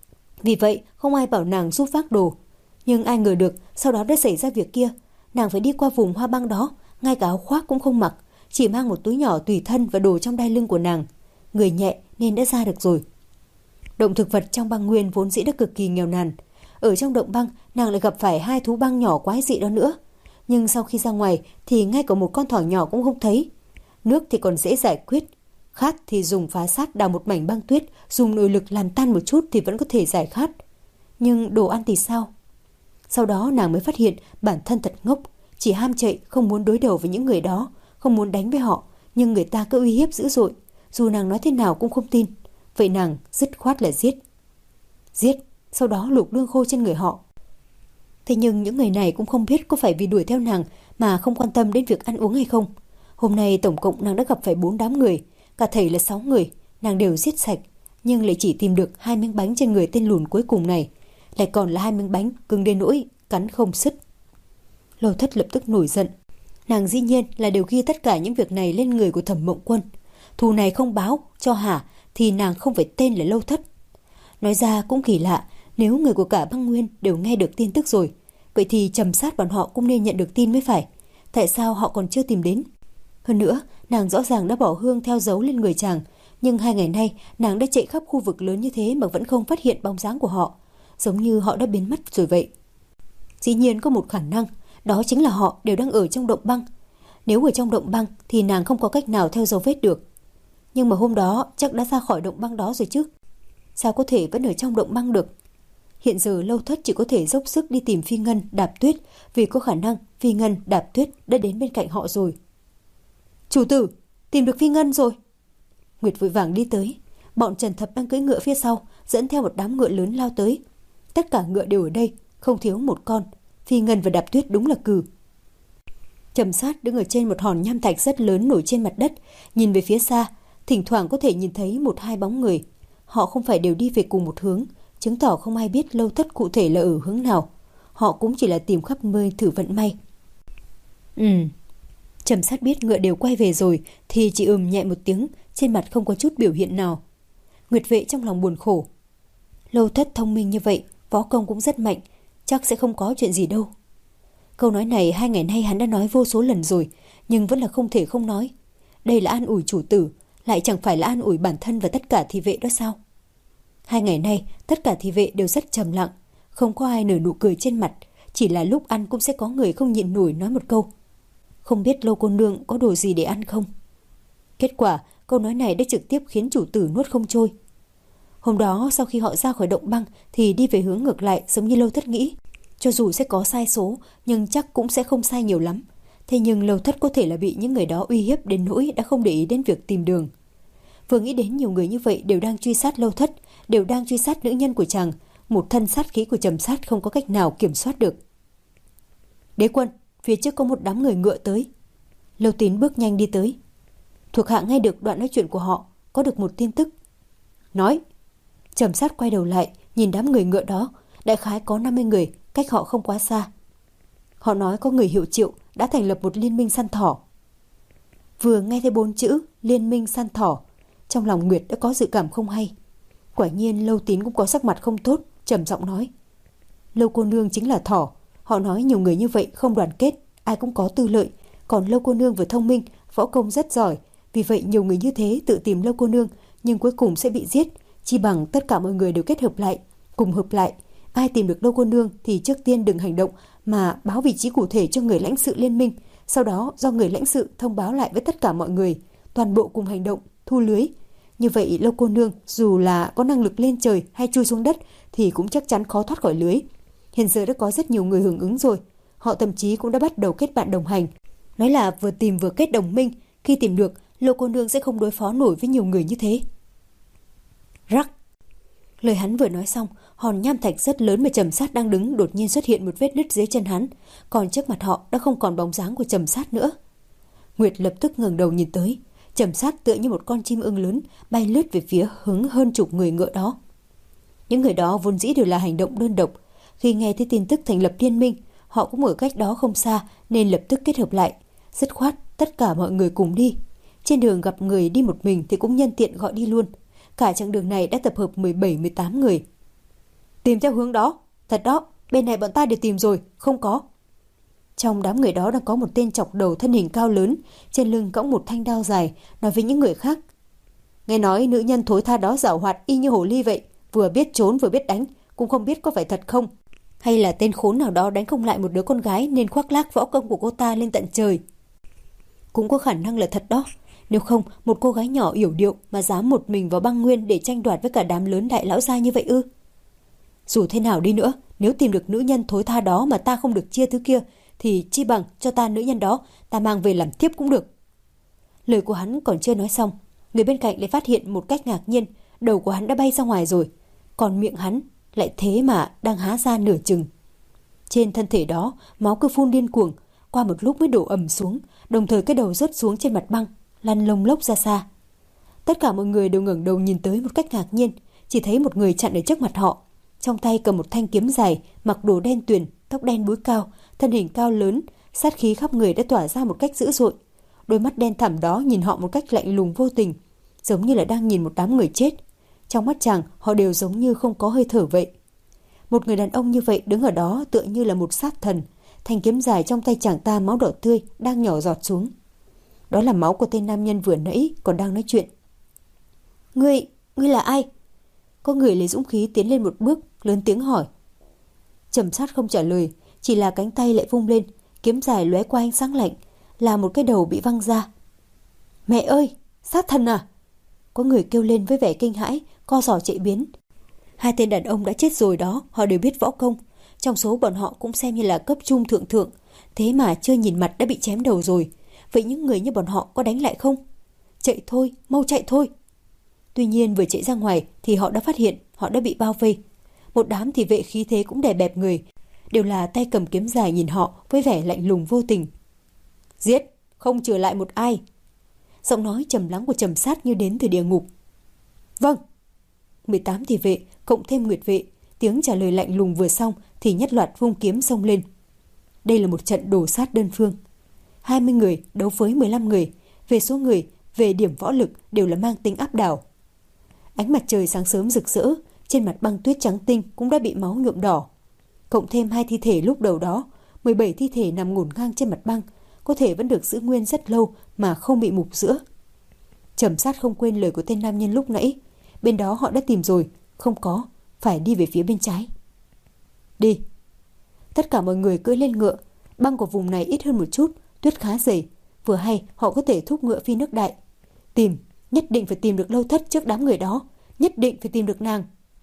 Vì vậy không ai bảo nàng giúp vác đồ. Nhưng ai ngờ được sau đó đã xảy ra việc kia. Nàng phải đi qua vùng hoa băng đó, ngay cả áo khoác cũng không mặc, chỉ mang một túi nhỏ tùy thân và đồ trong đai lưng của nàng. Người nhẹ nên đã ra được rồi. Động thực vật trong băng nguyên vốn dĩ đã cực kỳ nghèo nàn. Ở trong động băng nàng lại gặp phải hai thú băng nhỏ quái dị đó nữa. Nhưng sau khi ra ngoài thì ngay cả một con thỏ nhỏ cũng không thấy. Nước thì còn dễ giải quyết. Khát thì dùng phá sát đào một mảnh băng tuyết, dùng nội lực làm tan một chút thì vẫn có thể giải khát. Nhưng đồ ăn thì sao? Sau đó nàng mới phát hiện bản thân thật ngốc, chỉ ham chạy, không muốn đối đầu với những người đó, không muốn đánh với họ, nhưng người ta cứ uy hiếp dữ dội, dù nàng nói thế nào cũng không tin. Vậy nàng dứt khoát là giết. Giết, sau đó lục lương khô trên người họ. Thế nhưng những người này cũng không biết có phải vì đuổi theo nàng mà không quan tâm đến việc ăn uống hay không. Hôm nay tổng cộng nàng đã gặp phải bốn đám người, cả thảy là sáu người, nàng đều giết sạch, nhưng lại chỉ tìm được hai miếng bánh trên người tên lùn cuối cùng này, lại còn là hai miếng bánh cứng đến nỗi cắn không sứt. Lâu Thất lập tức nổi giận. Nàng dĩ nhiên là đều ghi tất cả những việc này lên người của Thẩm Mộng Quân. Thù này không báo cho hả thì nàng không phải tên là Lâu Thất. Nói ra cũng kỳ lạ, nếu người của cả băng nguyên đều nghe được tin tức rồi, vậy thì Trầm Sát bọn họ cũng nên nhận được tin mới phải. Tại sao họ còn chưa tìm đến? Hơn nữa, nàng rõ ràng đã bỏ hương theo dấu lên người chàng, nhưng hai ngày nay nàng đã chạy khắp khu vực lớn như thế mà vẫn không phát hiện bóng dáng của họ, giống như họ đã biến mất rồi vậy. Dĩ nhiên có một khả năng, đó chính là họ đều đang ở trong động băng. Nếu ở trong động băng thì nàng không có cách nào theo dấu vết được. Nhưng mà hôm đó chắc đã ra khỏi động băng đó rồi chứ. Sao có thể vẫn ở trong động băng được? Hiện giờ Lâu Thất chỉ có thể dốc sức đi tìm Phi Ngân, Đạp Tuyết, vì có khả năng Phi Ngân, Đạp Tuyết đã đến bên cạnh họ rồi. Chủ tử, tìm được Phi Ngân rồi. Nguyệt vội vàng đi tới. Bọn Trần Thập đang cưỡi ngựa phía sau, dẫn theo một đám ngựa lớn lao tới. Tất cả ngựa đều ở đây, không thiếu một con. Phi Ngân và Đạp Tuyết đúng là cừ. Trầm Sát đứng ở trên một hòn nham thạch rất lớn nổi trên mặt đất, nhìn về phía xa, thỉnh thoảng có thể nhìn thấy một hai bóng người. Họ không phải đều đi về cùng một hướng, chứng tỏ không ai biết Lâu Thất cụ thể là ở hướng nào. Họ cũng chỉ là tìm khắp nơi thử vận may. Ừ. Trầm Sát biết ngựa đều quay về rồi thì chỉ ừm nhẹ một tiếng, trên mặt không có chút biểu hiện nào. Nguyệt Vệ trong lòng buồn khổ. Lâu Thất thông minh như vậy, võ công cũng rất mạnh, chắc sẽ không có chuyện gì đâu. Câu nói này hai ngày nay hắn đã nói vô số lần rồi, nhưng vẫn là không thể không nói. Đây là an ủi chủ tử, lại chẳng phải là an ủi bản thân và tất cả thị vệ đó sao? Hai ngày nay, tất cả thị vệ đều rất trầm lặng, không có ai nở nụ cười trên mặt, chỉ là lúc ăn cũng sẽ có người không nhịn nổi nói một câu. Không biết Lâu cô nương có đồ gì để ăn không? Kết quả, câu nói này đã trực tiếp khiến chủ tử nuốt không trôi. Hôm đó, sau khi họ ra khỏi động băng thì đi về hướng ngược lại giống như Lâu Thất nghĩ. Cho dù sẽ có sai số, nhưng chắc cũng sẽ không sai nhiều lắm. Thế nhưng Lâu Thất có thể là bị những người đó uy hiếp đến nỗi đã không để ý đến việc tìm đường. Vừa nghĩ đến nhiều người như vậy đều đang truy sát Lâu Thất, đều đang truy sát nữ nhân của chàng, một thân sát khí của Trầm Sát không có cách nào kiểm soát được. Đế quân, phía trước có một đám người ngựa tới. Lâu Tín bước nhanh đi tới. Thuộc hạ nghe được đoạn nói chuyện của họ, có được một tin tức. Nói. Trầm Sát quay đầu lại, nhìn đám người ngựa đó, đại khái có năm mươi người, cách họ không quá xa. Họ nói có người hiệu Triệu đã thành lập một liên minh săn thỏ. Vừa nghe thấy bốn chữ liên minh săn thỏ, trong lòng Nguyệt đã có dự cảm không hay. Quả nhiên Lâu Tín cũng có sắc mặt không tốt, trầm giọng nói. Lâu cô nương chính là thỏ. Họ nói nhiều người như vậy không đoàn kết, ai cũng có tư lợi. Còn Lâu cô nương vừa thông minh, võ công rất giỏi. Vì vậy nhiều người như thế tự tìm Lâu cô nương, nhưng cuối cùng sẽ bị giết. Chi bằng tất cả mọi người đều kết hợp lại, cùng hợp lại. Ai tìm được Lâu cô nương thì trước tiên đừng hành động, mà báo vị trí cụ thể cho người lãnh sự liên minh. Sau đó do người lãnh sự thông báo lại với tất cả mọi người, toàn bộ cùng hành động, thu lưới. Như vậy Lâu cô nương dù là có năng lực lên trời hay chui xuống đất thì cũng chắc chắn khó thoát khỏi lưới. Hiện giờ đã có rất nhiều người hưởng ứng rồi. Họ thậm chí cũng đã bắt đầu kết bạn đồng hành. Nói là vừa tìm vừa kết đồng minh. Khi tìm được, Lâu cô nương sẽ không đối phó nổi với nhiều người như thế. Rắc. Lời hắn vừa nói xong, hòn nham thạch rất lớn mà Trầm Sát đang đứng đột nhiên xuất hiện một vết nứt dưới chân hắn. Còn trước mặt họ đã không còn bóng dáng của Trầm Sát nữa. Nguyệt lập tức ngẩng đầu nhìn tới. Trầm Sát tựa như một con chim ưng lớn bay lướt về phía hướng hơn chục người ngựa đó. Những người đó vốn dĩ đều là hành động đơn độc. Khi nghe thấy tin tức thành lập liên minh, họ cũng ở cách đó không xa nên lập tức kết hợp lại. Dứt khoát tất cả mọi người cùng đi. Trên đường gặp người đi một mình thì cũng nhân tiện gọi đi luôn. Cả chặng đường này đã tập hợp mười bảy mười tám người. Tìm theo hướng đó. Thật đó, bên này bọn ta đều tìm rồi, không có. Trong đám người đó đang có một tên chọc đầu thân hình cao lớn, trên lưng cõng một thanh đao dài, nói với những người khác. Nghe nói nữ nhân thối tha đó giảo hoạt y như hồ ly vậy, vừa biết trốn vừa biết đánh, cũng không biết có phải thật không. Hay là tên khốn nào đó đánh không lại một đứa con gái nên khoác lác võ công của cô ta lên tận trời. Cũng có khả năng là thật đó. Nếu không, một cô gái nhỏ yểu điệu mà dám một mình vào băng nguyên để tranh đoạt với cả đám lớn đại lão gia như vậy ư? Dù thế nào đi nữa, nếu tìm được nữ nhân thối tha đó mà ta không được chia thứ kia, thì chi bằng cho ta nữ nhân đó, ta mang về làm thiếp cũng được. Lời của hắn còn chưa nói xong, người bên cạnh lại phát hiện một cách ngạc nhiên, đầu của hắn đã bay ra ngoài rồi, còn miệng hắn lại thế mà đang há ra nửa chừng. Trên thân thể đó, máu cứ phun điên cuồng, qua một lúc mới đổ ầm xuống, đồng thời cái đầu rớt xuống trên mặt băng, lăn lông lốc ra xa. Tất cả mọi người đều ngẩng đầu nhìn tới một cách ngạc nhiên, chỉ thấy một người chặn ở trước mặt họ, trong tay cầm một thanh kiếm dài, mặc đồ đen tuyền, tóc đen búi cao, thân hình cao lớn, sát khí khắp người đã tỏa ra một cách dữ dội. Đôi mắt đen thẳm đó nhìn họ một cách lạnh lùng vô tình, giống như là đang nhìn một đám người chết. Trong mắt chàng, họ đều giống như không có hơi thở vậy. Một người đàn ông như vậy đứng ở đó tựa như là một sát thần. Thanh kiếm dài trong tay chàng ta máu đỏ tươi đang nhỏ giọt xuống. Đó là máu của tên nam nhân vừa nãy còn đang nói chuyện. Ngươi, ngươi là ai? Có người lấy dũng khí tiến lên một bước, lớn tiếng hỏi. Trầm Sát không trả lời, chỉ là cánh tay lại vung lên, kiếm dài lóe qua ánh sáng lạnh, là một cái đầu bị văng ra. Mẹ ơi, sát thần à? Có người kêu lên với vẻ kinh hãi, co giò chạy biến. Hai tên đàn ông đã chết rồi đó, họ đều biết võ công. Trong số bọn họ cũng xem như là cấp trung thượng thượng, thế mà chưa nhìn mặt đã bị chém đầu rồi. Vậy những người như bọn họ có đánh lại không? Chạy thôi, mau chạy thôi. Tuy nhiên vừa chạy ra ngoài thì họ đã phát hiện họ đã bị bao vây. Một đám thị vệ khí thế cũng đè bẹp người, đều là tay cầm kiếm dài nhìn họ với vẻ lạnh lùng vô tình. Giết, không trừ lại một ai. Giọng nói trầm lắng của Trầm Sát như đến từ địa ngục. Vâng. mười tám thị vệ cộng thêm nguyệt vệ, tiếng trả lời lạnh lùng vừa xong thì nhất loạt vung kiếm xông lên. Đây là một trận đổ sát đơn phương. hai mươi người đấu với mười lăm người, về số người, về điểm võ lực đều là mang tính áp đảo. Ánh mặt trời sáng sớm rực rỡ, trên mặt băng tuyết trắng tinh cũng đã bị máu nhuộm đỏ. Cộng thêm hai thi thể lúc đầu đó, mười bảy thi thể nằm ngổn ngang trên mặt băng, có thể vẫn được giữ nguyên rất lâu mà không bị mục giữa. Trầm Sát không quên lời của tên nam nhân lúc nãy. Bên đó họ đã tìm rồi, không có, phải đi về phía bên trái. Đi. Tất cả mọi người cưỡi lên ngựa. Băng của vùng này ít hơn một chút, tuyết khá dày, vừa hay họ có thể thúc ngựa phi nước đại. Tìm, nhất định phải tìm được Lâu Thất trước đám người đó, nhất định phải tìm được nàng.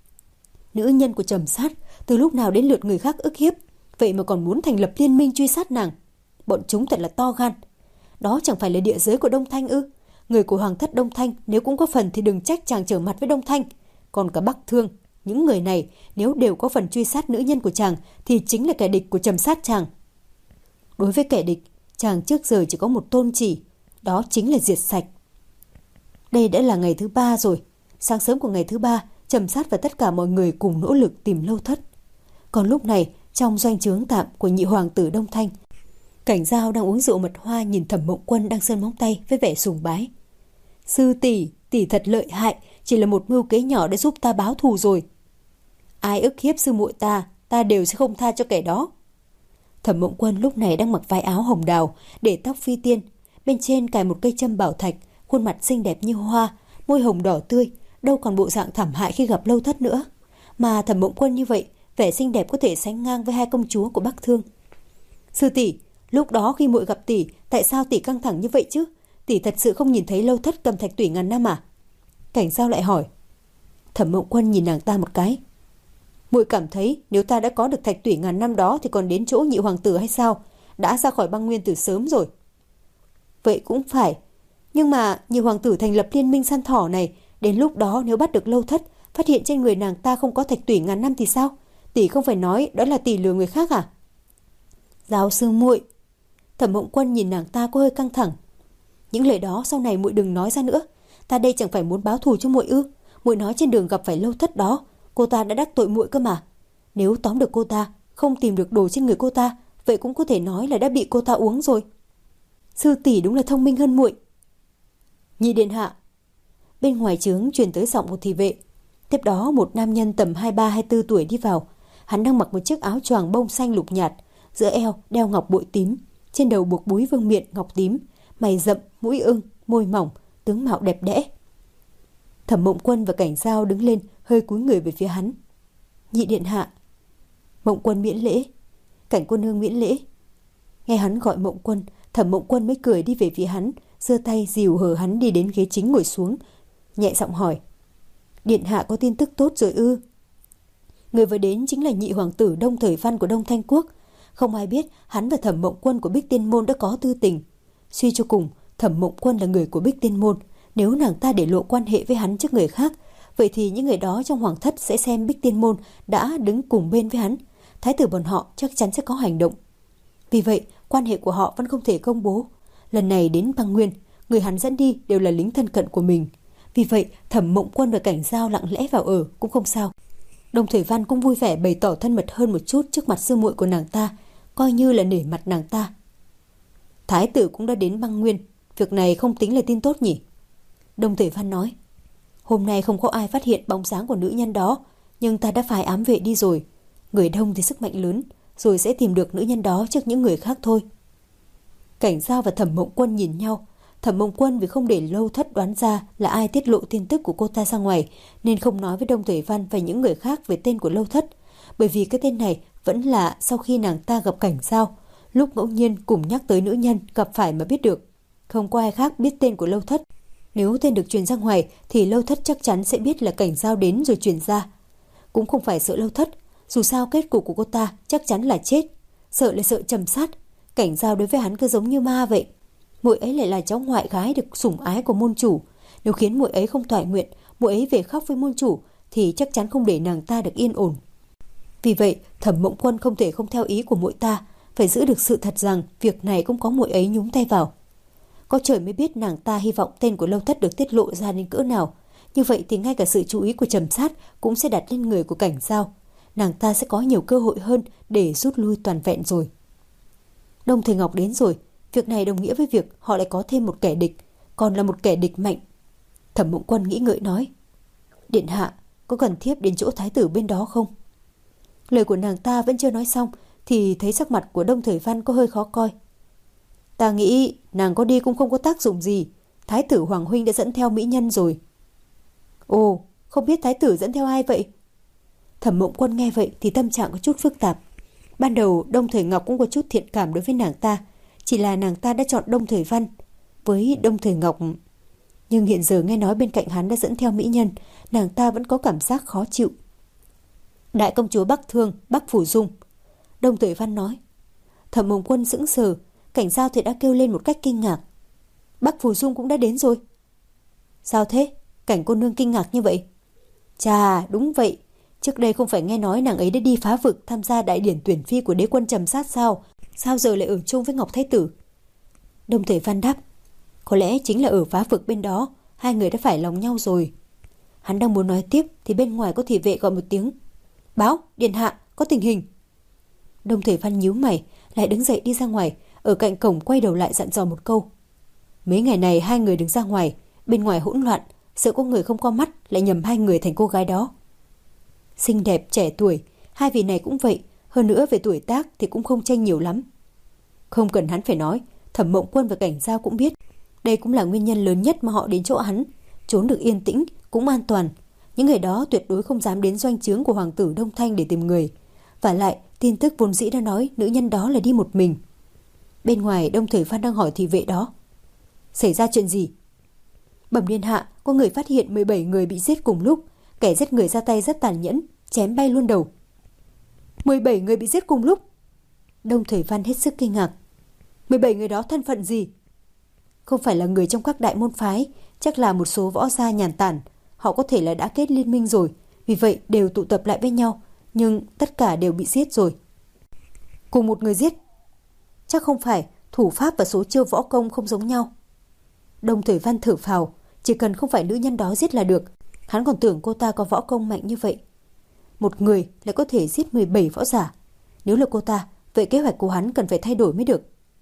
Nữ nhân của Trầm Sát từ lúc nào đến lượt người khác ức hiếp, vậy mà còn muốn thành lập liên minh truy sát nàng. Bọn chúng thật là to gan. Đó chẳng phải là địa giới của Đông Thanh ư? Người của Hoàng thất Đông Thanh nếu cũng có phần thì đừng trách chàng trở mặt với Đông Thanh. Còn cả Bắc Thương, những người này nếu đều có phần truy sát nữ nhân của chàng thì chính là kẻ địch của Trầm Sát chàng. Đối với kẻ địch, chàng trước giờ chỉ có một tôn chỉ, đó chính là diệt sạch. Đây đã là ngày thứ ba rồi. Sáng sớm của ngày thứ ba, Trầm Sát và tất cả mọi người cùng nỗ lực tìm Lâu Thất. Còn lúc này, trong doanh trướng tạm của nhị hoàng tử Đông Thanh, Cảnh Giao đang uống rượu mật hoa nhìn Thẩm Mộng Quân đang sơn móng tay với vẻ sùng bái. Sư tỷ, tỷ thật lợi hại, chỉ là một mưu kế nhỏ để giúp ta báo thù rồi. Ai ức hiếp sư muội ta, ta đều sẽ không tha cho kẻ đó. Thẩm Mộng Quân lúc này đang mặc váy áo hồng đào, để tóc phi tiên, bên trên cài một cây châm bảo thạch, khuôn mặt xinh đẹp như hoa, môi hồng đỏ tươi, đâu còn bộ dạng thảm hại khi gặp Lâu Thất nữa. Mà Thẩm Mộng Quân như vậy, vẻ xinh đẹp có thể sánh ngang với hai công chúa của Bắc Thương. Sư tỷ, lúc đó khi muội gặp tỷ, tại sao tỷ căng thẳng như vậy chứ? Tỷ thật sự không nhìn thấy Lâu Thất cầm thạch tủy ngàn năm à? Cảnh Giao lại hỏi. Thẩm Mộng Quân nhìn nàng ta một cái. Muội cảm thấy nếu ta đã có được thạch tủy ngàn năm đó thì còn đến chỗ nhị hoàng tử hay sao? Đã ra khỏi băng nguyên từ sớm rồi. Vậy cũng phải. Nhưng mà nhị hoàng tử thành lập liên minh săn thỏ này, đến lúc đó nếu bắt được Lâu Thất, phát hiện trên người nàng ta không có thạch tủy ngàn năm thì sao? Tỷ không phải nói đó là tỷ lừa người khác à? Giáo sư muội. Thẩm Mộng Quân nhìn nàng ta có hơi căng thẳng. Những lời đó sau này muội đừng nói ra nữa. Ta đây chẳng phải muốn báo thù cho muội ư? Muội nói trên đường gặp phải Lâu Thất đó, cô ta đã đắc tội muội cơ mà. Nếu tóm được cô ta, không tìm được đồ trên người cô ta, vậy cũng có thể nói là đã bị cô ta uống rồi. Sư tỷ đúng là thông minh hơn muội. Nhị điện hạ. Bên ngoài trướng truyền tới giọng của thị vệ. Tiếp đó một nam nhân tầm hai mươi ba hai mươi bốn tuổi đi vào. Hắn đang mặc một chiếc áo choàng bông xanh lục nhạt, giữa eo đeo ngọc bội tím, trên đầu buộc búi vương miện ngọc tím, mày rậm, mũi ưng, môi mỏng, tướng mạo đẹp đẽ. Thẩm Mộng Quân và Cảnh Giao đứng lên, hơi cúi người về phía hắn. Nhị điện hạ. Mộng Quân miễn lễ. Cảnh cô nương miễn lễ. Nghe hắn gọi Mộng Quân, Thẩm Mộng Quân mới cười đi về phía hắn, giơ tay dìu hờ hắn đi đến ghế chính ngồi xuống, nhẹ giọng hỏi: Điện hạ có tin tức tốt rồi ư? Người vừa đến chính là nhị hoàng tử Đông Thời Văn của Đông Thanh Quốc. Không ai biết hắn và Thẩm Mộng Quân của Bích Tiên Môn đã có tư tình. Suy cho cùng, Thẩm Mộng Quân là người của Bích Tiên Môn. Nếu nàng ta để lộ quan hệ với hắn trước người khác, vậy thì những người đó trong hoàng thất sẽ xem Bích Tiên Môn đã đứng cùng bên với hắn. Thái tử bọn họ chắc chắn sẽ có hành động. Vì vậy, quan hệ của họ vẫn không thể công bố. Lần này đến Băng Nguyên, người hắn dẫn đi đều là lính thân cận của mình. Vì vậy, Thẩm Mộng Quân và Cảnh Giao lặng lẽ vào ở cũng không sao. Đông Thời Văn cũng vui vẻ bày tỏ thân mật hơn một chút trước mặt sư muội của nàng ta, coi như là nể mặt nàng ta. Thái tử cũng đã đến Băng Nguyên, việc này không tính là tin tốt nhỉ? Đông Thời Văn nói. Hôm nay không có ai phát hiện bóng dáng của nữ nhân đó, nhưng ta đã phái ám vệ đi rồi. Người đông thì sức mạnh lớn, rồi sẽ tìm được nữ nhân đó trước những người khác thôi. Cảnh Giao và Thẩm Mộng Quân nhìn nhau. Thẩm Mộng Quân vì không để Lâu Thất đoán ra là ai tiết lộ tin tức của cô ta ra ngoài, nên không nói với Đông Thời Văn và những người khác về tên của Lâu Thất. Bởi vì cái tên này vẫn là sau khi nàng ta gặp Cảnh Giao, lúc ngẫu nhiên cùng nhắc tới nữ nhân gặp phải mà biết được. Không có ai khác biết tên của Lâu Thất. Nếu tên được truyền ra ngoài thì Lâu Thất chắc chắn sẽ biết là Cảnh Giao đến rồi truyền ra. Cũng không phải sợ Lâu Thất, dù sao kết cục của cô ta chắc chắn là chết. Sợ là sợ Trầm Sát. Cảnh Giao đối với hắn cứ giống như ma vậy. Muội ấy lại là cháu ngoại gái được sủng ái của môn chủ. Nếu khiến muội ấy không toại nguyện, muội ấy về khóc với môn chủ thì chắc chắn không để nàng ta được yên ổn. Vì vậy, Thẩm Mộng Quân không thể không theo ý của muội ta, phải giữ được sự thật rằng việc này cũng có muội ấy nhúng tay vào. Có trời mới biết nàng ta hy vọng tên của Lâu Thất được tiết lộ ra đến cỡ nào. Như vậy thì ngay cả sự chú ý của Trầm Sát cũng sẽ đặt lên người của Cảnh Giao. Nàng ta sẽ có nhiều cơ hội hơn để rút lui toàn vẹn rồi. Đông Thời Ngọc đến rồi. Việc này đồng nghĩa với việc họ lại có thêm một kẻ địch, còn là một kẻ địch mạnh. Thẩm Mộng Quân nghĩ ngợi nói: Điện hạ, có cần thiếp đến chỗ thái tử bên đó không? Lời của nàng ta vẫn chưa nói xong thì thấy sắc mặt của Đông Thời Văn có hơi khó coi. Ta nghĩ nàng có đi cũng không có tác dụng gì. Thái tử Hoàng huynh đã dẫn theo mỹ nhân rồi. Ồ, không biết thái tử dẫn theo ai vậy? Thẩm Mộng Quân nghe vậy thì tâm trạng có chút phức tạp. Ban đầu Đông Thời Ngọc cũng có chút thiện cảm đối với nàng ta, chỉ là nàng ta đã chọn Đông Thời Văn với Đông Thời Ngọc. Nhưng hiện giờ nghe nói bên cạnh hắn đã dẫn theo mỹ nhân, nàng ta vẫn có cảm giác khó chịu. Đại công chúa Bắc Thương, Bắc Phủ Dung. Đông Thời Văn nói. Thẩm Mộng Quân sững sờ, Cảnh Giao thì đã kêu lên một cách kinh ngạc. Bắc Phủ Dung cũng đã đến rồi. Sao thế? Cảnh cô nương kinh ngạc như vậy? Chà, đúng vậy. Trước đây không phải nghe nói nàng ấy đã đi phá vực tham gia đại điển tuyển phi của đế quân Trầm Sát sao? Sao giờ lại ở chung với Ngọc Thái Tử? Đông Thời Văn đáp. Có lẽ chính là ở phá vực bên đó, hai người đã phải lòng nhau rồi. Hắn đang muốn nói tiếp thì bên ngoài có thị vệ gọi một tiếng. Báo, điện hạ, có tình hình. Đông Thời Văn nhíu mày, lại đứng dậy đi ra ngoài, ở cạnh cổng quay đầu lại dặn dò một câu. Mấy ngày này hai người đứng ra ngoài, bên ngoài hỗn loạn, sợ có người không có mắt lại nhầm hai người thành cô gái đó. Xinh đẹp, trẻ tuổi, hai vị này cũng vậy, hơn nữa về tuổi tác thì cũng không chênh nhiều lắm. Không cần hắn phải nói, Thẩm Mộng Quân và Cảnh Giao cũng biết. Đây cũng là nguyên nhân lớn nhất mà họ đến chỗ hắn. Trốn được yên tĩnh, cũng an toàn. Những người đó tuyệt đối không dám đến doanh trướng của hoàng tử Đông Thanh để tìm người. Và lại, tin tức vốn dĩ đã nói nữ nhân đó là đi một mình. Bên ngoài, Đông Thời Văn đang hỏi thị vệ đó. Xảy ra chuyện gì? Bẩm điện hạ, có người phát hiện mười bảy người bị giết cùng lúc. Kẻ giết người ra tay rất tàn nhẫn, chém bay luôn đầu. mười bảy người bị giết cùng lúc? Đông Thời Văn hết sức kinh ngạc. mười bảy người đó thân phận gì? Không phải là người trong các đại môn phái, chắc là một số võ gia nhàn tản. Họ có thể là đã kết liên minh rồi, vì vậy đều tụ tập lại với nhau, nhưng tất cả đều bị giết rồi. Cùng một người giết? Chắc không phải, thủ pháp và số chiêu võ công không giống nhau. Đông Thời Văn thở phào, chỉ cần không phải nữ nhân đó giết là được. Hắn còn tưởng cô ta có võ công mạnh như vậy. Một người lại có thể giết mười bảy võ giả. Nếu là cô ta, vậy kế hoạch của hắn cần phải thay đổi mới được.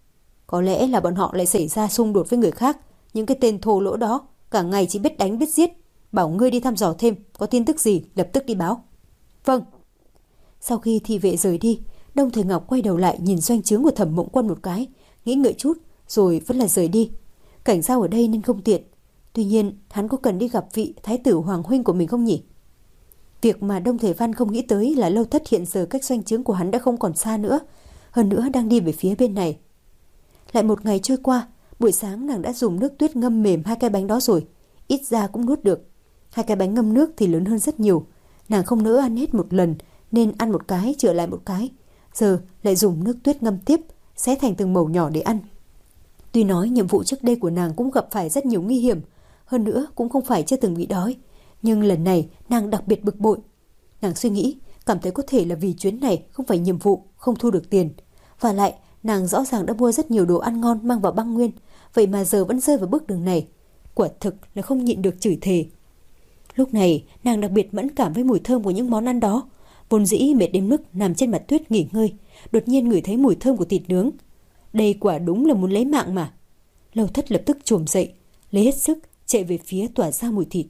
Có lẽ là bọn họ lại xảy ra xung đột với người khác. Những cái tên thô lỗ đó cả ngày chỉ biết đánh biết giết. Bảo ngươi đi thăm dò thêm, có tin tức gì lập tức đi báo. Vâng. Sau khi thị vệ rời đi, Đông Thời Ngọc quay đầu lại nhìn doanh trướng của Thẩm Mộng Quân một cái, nghĩ ngợi chút rồi vẫn là rời đi. Cảnh giao ở đây nên không tiện. Tuy nhiên hắn có cần đi gặp vị thái tử hoàng huynh của mình không nhỉ? Việc mà Đông Thể Văn không nghĩ tới là Lâu Thất hiện giờ cách doanh trướng của hắn đã không còn xa nữa, hơn nữa đang đi về phía bên này. Lại một ngày trôi qua, buổi sáng nàng đã dùng nước tuyết ngâm mềm hai cái bánh đó rồi, ít ra cũng nuốt được. Hai cái bánh ngâm nước thì lớn hơn rất nhiều, nàng không nỡ ăn hết một lần nên ăn một cái trở lại một cái, giờ lại dùng nước tuyết ngâm tiếp, xé thành từng mẩu nhỏ để ăn. Tuy nói nhiệm vụ trước đây của nàng cũng gặp phải rất nhiều nguy hiểm, hơn nữa cũng không phải chưa từng bị đói, nhưng lần này nàng đặc biệt bực bội. Nàng suy nghĩ, cảm thấy có thể là vì chuyến này không phải nhiệm vụ, không thu được tiền. Và lại, nàng rõ ràng đã mua rất nhiều đồ ăn ngon mang vào băng nguyên, vậy mà giờ vẫn rơi vào bước đường này. Quả thực là không nhịn được chửi thề. Lúc này, nàng đặc biệt mẫn cảm với mùi thơm của những món ăn đó. Vốn dĩ mệt đến mức nằm trên mặt tuyết nghỉ ngơi, đột nhiên ngửi thấy mùi thơm của thịt nướng. Đây quả đúng là muốn lấy mạng mà. Lâu Thất lập tức chồm dậy, lấy hết sức chạy về phía tỏa ra mùi thịt.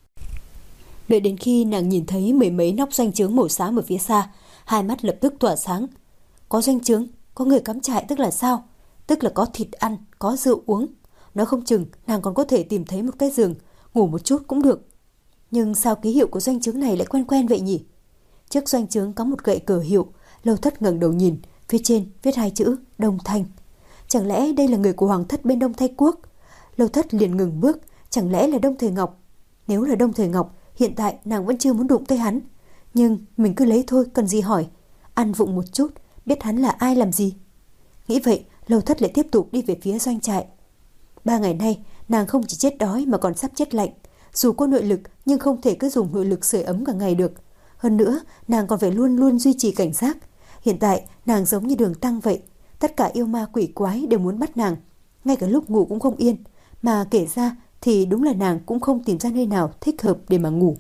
Đợi đến khi nàng nhìn thấy mười mấy nóc doanh trướng màu xám ở phía xa, hai mắt lập tức tỏa sáng. Có doanh trướng, có người cắm trại tức là sao? Tức là có thịt ăn, có rượu uống. Nói không chừng nàng còn có thể tìm thấy một cái giường, ngủ một chút cũng được. Nhưng sao ký hiệu của doanh trướng này lại quen quen vậy nhỉ? Trước doanh trướng có một gậy cờ hiệu. Lâu Thất ngẩng đầu nhìn, phía trên viết hai chữ Đông Thanh. Chẳng lẽ đây là người của hoàng thất bên Đông Thanh Quốc? Lâu Thất liền ngừng bước. Chẳng lẽ là Đông Thời Ngọc? Nếu là Đông Thời Ngọc, hiện tại nàng vẫn chưa muốn đụng tới hắn. Nhưng mình cứ lấy thôi, cần gì hỏi. Ăn vụng một chút, biết hắn là ai làm gì. Nghĩ vậy, Lâu Thất lại tiếp tục đi về phía doanh trại. Ba ngày nay, nàng không chỉ chết đói mà còn sắp chết lạnh. Dù có nội lực, nhưng không thể cứ dùng nội lực sưởi ấm cả ngày được. Hơn nữa, nàng còn phải luôn luôn duy trì cảnh giác. Hiện tại, nàng giống như Đường Tăng vậy. Tất cả yêu ma quỷ quái đều muốn bắt nàng. Ngay cả lúc ngủ cũng không yên. Mà kể ra thì đúng là nàng cũng không tìm ra nơi nào thích hợp để mà ngủ.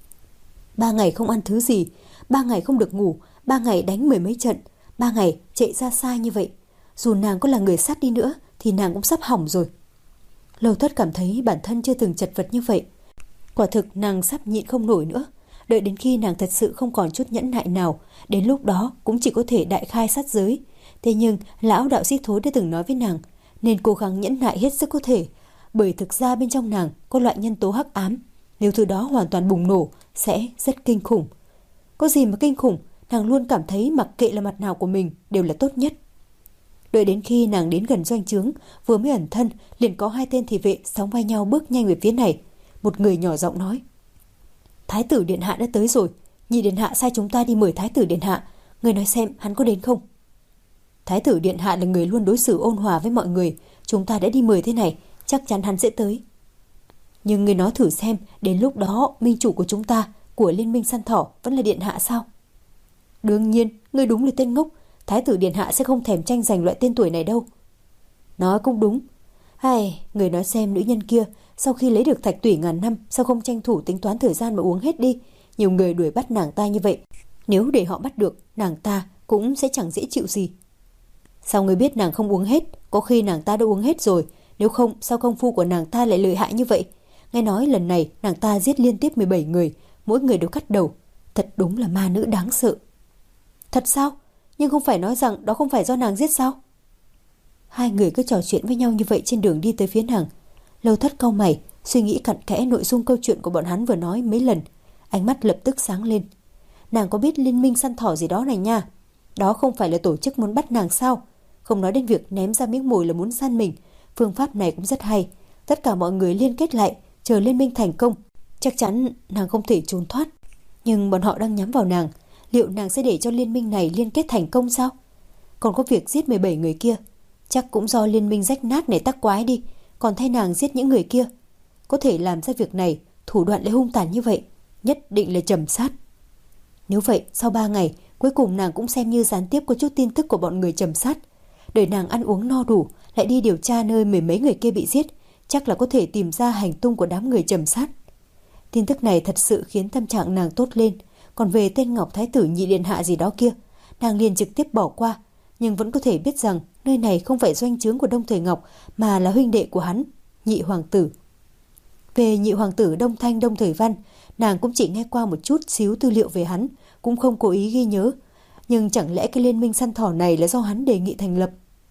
Ba ngày không ăn thứ gì, ba ngày không được ngủ, ba ngày đánh mười mấy trận, ba ngày chạy ra xa như vậy. Dù nàng có là người sắt đi nữa thì nàng cũng sắp hỏng rồi. Lâu Thất cảm thấy bản thân chưa từng chật vật như vậy. Quả thực nàng sắp nhịn không nổi nữa. Đợi đến khi nàng thật sự không còn chút nhẫn nại nào, đến lúc đó cũng chỉ có thể đại khai sát giới. Thế nhưng lão đạo sĩ Thối đã từng nói với nàng nên cố gắng nhẫn nại hết sức có thể, bởi thực ra bên trong nàng có loại nhân tố hắc ám, nếu thứ đó hoàn toàn bùng nổ sẽ rất kinh khủng. Có gì mà kinh khủng, nàng luôn cảm thấy mặc kệ là mặt nào của mình đều là tốt nhất. Đợi đến khi nàng đến gần doanh trướng, vừa mới ẩn thân, liền có hai tên thị vệ sóng vai nhau bước nhanh về phía này. Một người nhỏ giọng nói: Thái tử điện hạ đã tới rồi, nhị điện hạ sai chúng ta đi mời thái tử điện hạ, người nói xem hắn có đến không? Thái tử điện hạ là người luôn đối xử ôn hòa với mọi người, chúng ta đã đi mời thế này, chắc chắn hắn sẽ tới. Nhưng người nói thử xem, đến lúc đó minh chủ của chúng ta, của liên minh săn thỏ vẫn là điện hạ sao? Đương nhiên, người đúng là tên ngốc, thái tử điện hạ sẽ không thèm tranh giành loại tên tuổi này đâu. Nói cũng đúng. Hay, người nói xem nữ nhân kia, sau khi lấy được thạch tủy ngàn năm, sao không tranh thủ tính toán thời gian mà uống hết đi? Nhiều người đuổi bắt nàng ta như vậy, nếu để họ bắt được, nàng ta cũng sẽ chẳng dễ chịu gì. Sao người biết nàng không uống hết? Có khi nàng ta đã uống hết rồi. Nếu không, sao công phu của nàng ta lại lợi hại như vậy? Nghe nói lần này nàng ta giết liên tiếp mười bảy người, mỗi người đều cắt đầu. Thật đúng là ma nữ đáng sợ. Thật sao? Nhưng không phải nói rằng đó không phải do nàng giết sao? Hai người cứ trò chuyện với nhau như vậy trên đường đi tới phía nàng. Lâu Thất cau mày, suy nghĩ cặn kẽ nội dung câu chuyện của bọn hắn vừa nói mấy lần. Ánh mắt lập tức sáng lên. Nàng có biết liên minh săn thỏ gì đó này nha? Đó không phải là tổ chức muốn bắt nàng sao? Không nói đến việc ném ra miếng mồi là muốn săn mình. Phương pháp này cũng rất hay. Tất cả mọi người liên kết lại, chờ liên minh thành công, chắc chắn nàng không thể trốn thoát. Nhưng bọn họ đang nhắm vào nàng. Liệu nàng sẽ để cho liên minh này liên kết thành công sao? Còn có việc giết mười bảy người kia, chắc cũng do liên minh rách nát này tắc quái đi. Còn thay nàng giết những người kia, có thể làm ra việc này, thủ đoạn lại hung tàn như vậy, nhất định là trầm sát. Nếu vậy, sau ba ngày, cuối cùng nàng cũng xem như gián tiếp có chút tin tức của bọn người trầm sát. Đợi nàng ăn uống no đủ, lại đi điều tra nơi mười mấy người kia bị giết, chắc là có thể tìm ra hành tung của đám người trầm sát. Tin tức này thật sự khiến tâm trạng nàng tốt lên. Còn về tên Ngọc Thái tử nhị điện hạ gì đó kia, nàng liền trực tiếp bỏ qua, nhưng vẫn có thể biết rằng nơi này không phải doanh trướng của Đông Thời Ngọc mà là huynh đệ của hắn, Nhị hoàng tử. Về Nhị hoàng tử Đông Thanh Đông Thời Văn, nàng cũng chỉ nghe qua một chút xíu tư liệu về hắn, cũng không cố ý ghi nhớ. Nhưng chẳng lẽ cái liên minh săn thỏ này là do hắn đề nghị thành lập?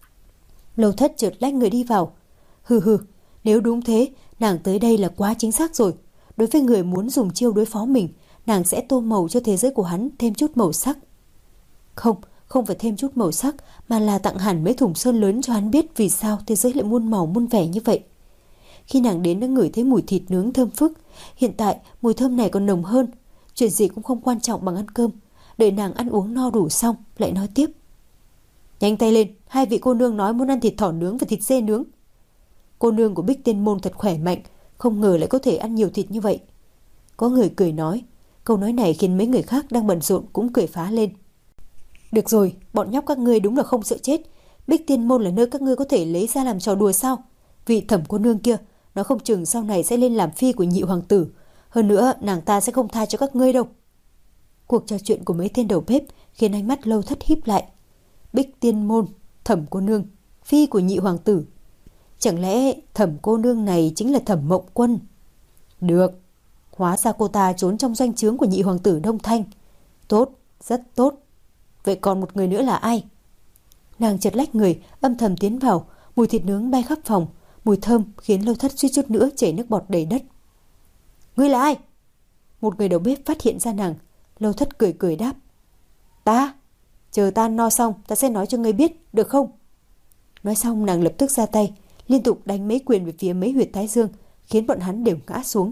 Lâu Thất chợt lách người đi vào. Hừ hừ, nếu đúng thế, nàng tới đây là quá chính xác rồi. Đối với người muốn dùng chiêu đối phó mình, nàng sẽ tô màu cho thế giới của hắn thêm chút màu sắc. Không, không phải thêm chút màu sắc, mà là tặng hẳn mấy thùng sơn lớn cho hắn biết vì sao thế giới lại muôn màu muôn vẻ như vậy. Khi nàng đến đã ngửi thấy mùi thịt nướng thơm phức. Hiện tại mùi thơm này còn nồng hơn. Chuyện gì cũng không quan trọng bằng ăn cơm. Đợi nàng ăn uống no đủ xong lại nói tiếp. Nhanh tay lên, hai vị cô nương nói muốn ăn thịt thỏ nướng và thịt dê nướng. Cô nương của Bích Tiên Môn thật khỏe mạnh, không ngờ lại có thể ăn nhiều thịt như vậy. Có người cười nói. Câu nói này khiến mấy người khác đang bận rộn cũng cười phá lên. Được rồi, bọn nhóc các ngươi đúng là không sợ chết. Bích Tiên Môn là nơi các ngươi có thể lấy ra làm trò đùa sao? Vị thẩm cô nương kia, nó không chừng sau này sẽ lên làm phi của Nhị hoàng tử. Hơn nữa, nàng ta sẽ không tha cho các ngươi đâu. Cuộc trò chuyện của mấy tên đầu bếp khiến ánh mắt Lâu Thất híp lại. Bích Tiên Môn, thẩm cô nương, phi của Nhị hoàng tử. Chẳng lẽ thẩm cô nương này chính là Thẩm Mộng Quân? Được, hóa ra cô ta trốn trong doanh trướng của Nhị hoàng tử Đông Thanh. Tốt, rất tốt. Vậy còn một người nữa là ai? Nàng chợt lách người, âm thầm tiến vào. Mùi thịt nướng bay khắp phòng, mùi thơm khiến Lâu Thất suýt chút nữa chảy nước bọt đầy đất. Ngươi là ai? Một người đầu bếp phát hiện ra nàng. Lâu Thất cười cười đáp. Ta? Chờ ta ăn no xong, ta sẽ nói cho ngươi biết, được không? Nói xong nàng lập tức ra tay, liên tục đánh mấy quyền về phía mấy huyệt thái dương, khiến bọn hắn đều ngã xuống.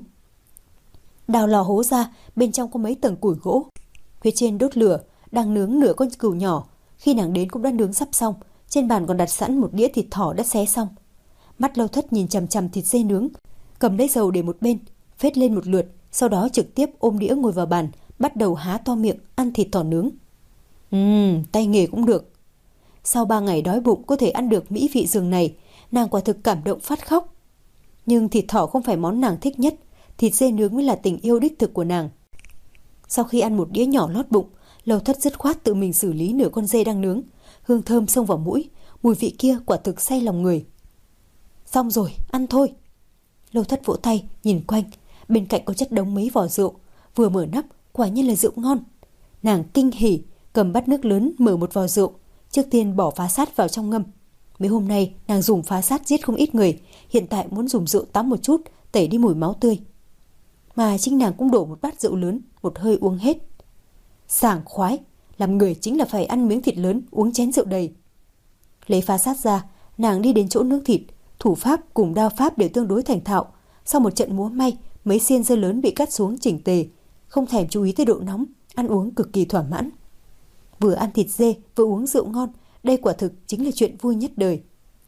Đào lò hố ra, bên trong có mấy tầng củi gỗ. Phía trên đốt lửa, đang nướng nửa con cừu nhỏ. Khi nàng đến cũng đã nướng sắp xong. Trên bàn còn đặt sẵn một đĩa thịt thỏ đã xé xong. Mắt Lâu Thất nhìn chằm chằm thịt dê nướng, cầm lấy dầu để một bên, phết lên một lượt, sau đó trực tiếp ôm đĩa ngồi vào bàn, bắt đầu há to miệng ăn thịt thỏ nướng. Ừm, tay nghề cũng được. Sau ba ngày đói bụng có thể ăn được mỹ vị giường này, nàng quả thực cảm động phát khóc. Nhưng thịt thỏ không phải món nàng thích nhất, thịt dê nướng mới là tình yêu đích thực của nàng. Sau khi ăn một đĩa nhỏ lót bụng, Lâu Thất dứt khoát tự mình xử lý nửa con dê đang nướng. Hương thơm xông vào mũi, mùi vị kia quả thực say lòng người. Xong rồi, ăn thôi. Lâu Thất vỗ tay, nhìn quanh. Bên cạnh có chất đống mấy vỏ rượu. Vừa mở nắp, quả nhiên là rượu ngon. Nàng kinh hỉ, cầm bát nước lớn mở một vò rượu. Trước tiên bỏ phá sát vào trong ngâm. Mấy hôm nay nàng dùng phá sát giết không ít người, hiện tại muốn dùng rượu tắm một chút, tẩy đi mùi máu tươi. Mà chính nàng cũng đổ một bát rượu lớn, một hơi uống hết. Sảng khoái, làm người chính là phải ăn miếng thịt lớn, uống chén rượu đầy. Lấy phá sát ra, nàng đi đến chỗ nướng thịt. Thủ pháp cùng đao pháp đều tương đối thành thạo. Sau một trận múa may, mấy xiên dưa lớn bị cắt xuống chỉnh tề, không thèm chú ý tới độ nóng, ăn uống cực kỳ thỏa mãn. Vừa ăn thịt dê, vừa uống rượu ngon, đây quả thực chính là chuyện vui nhất đời.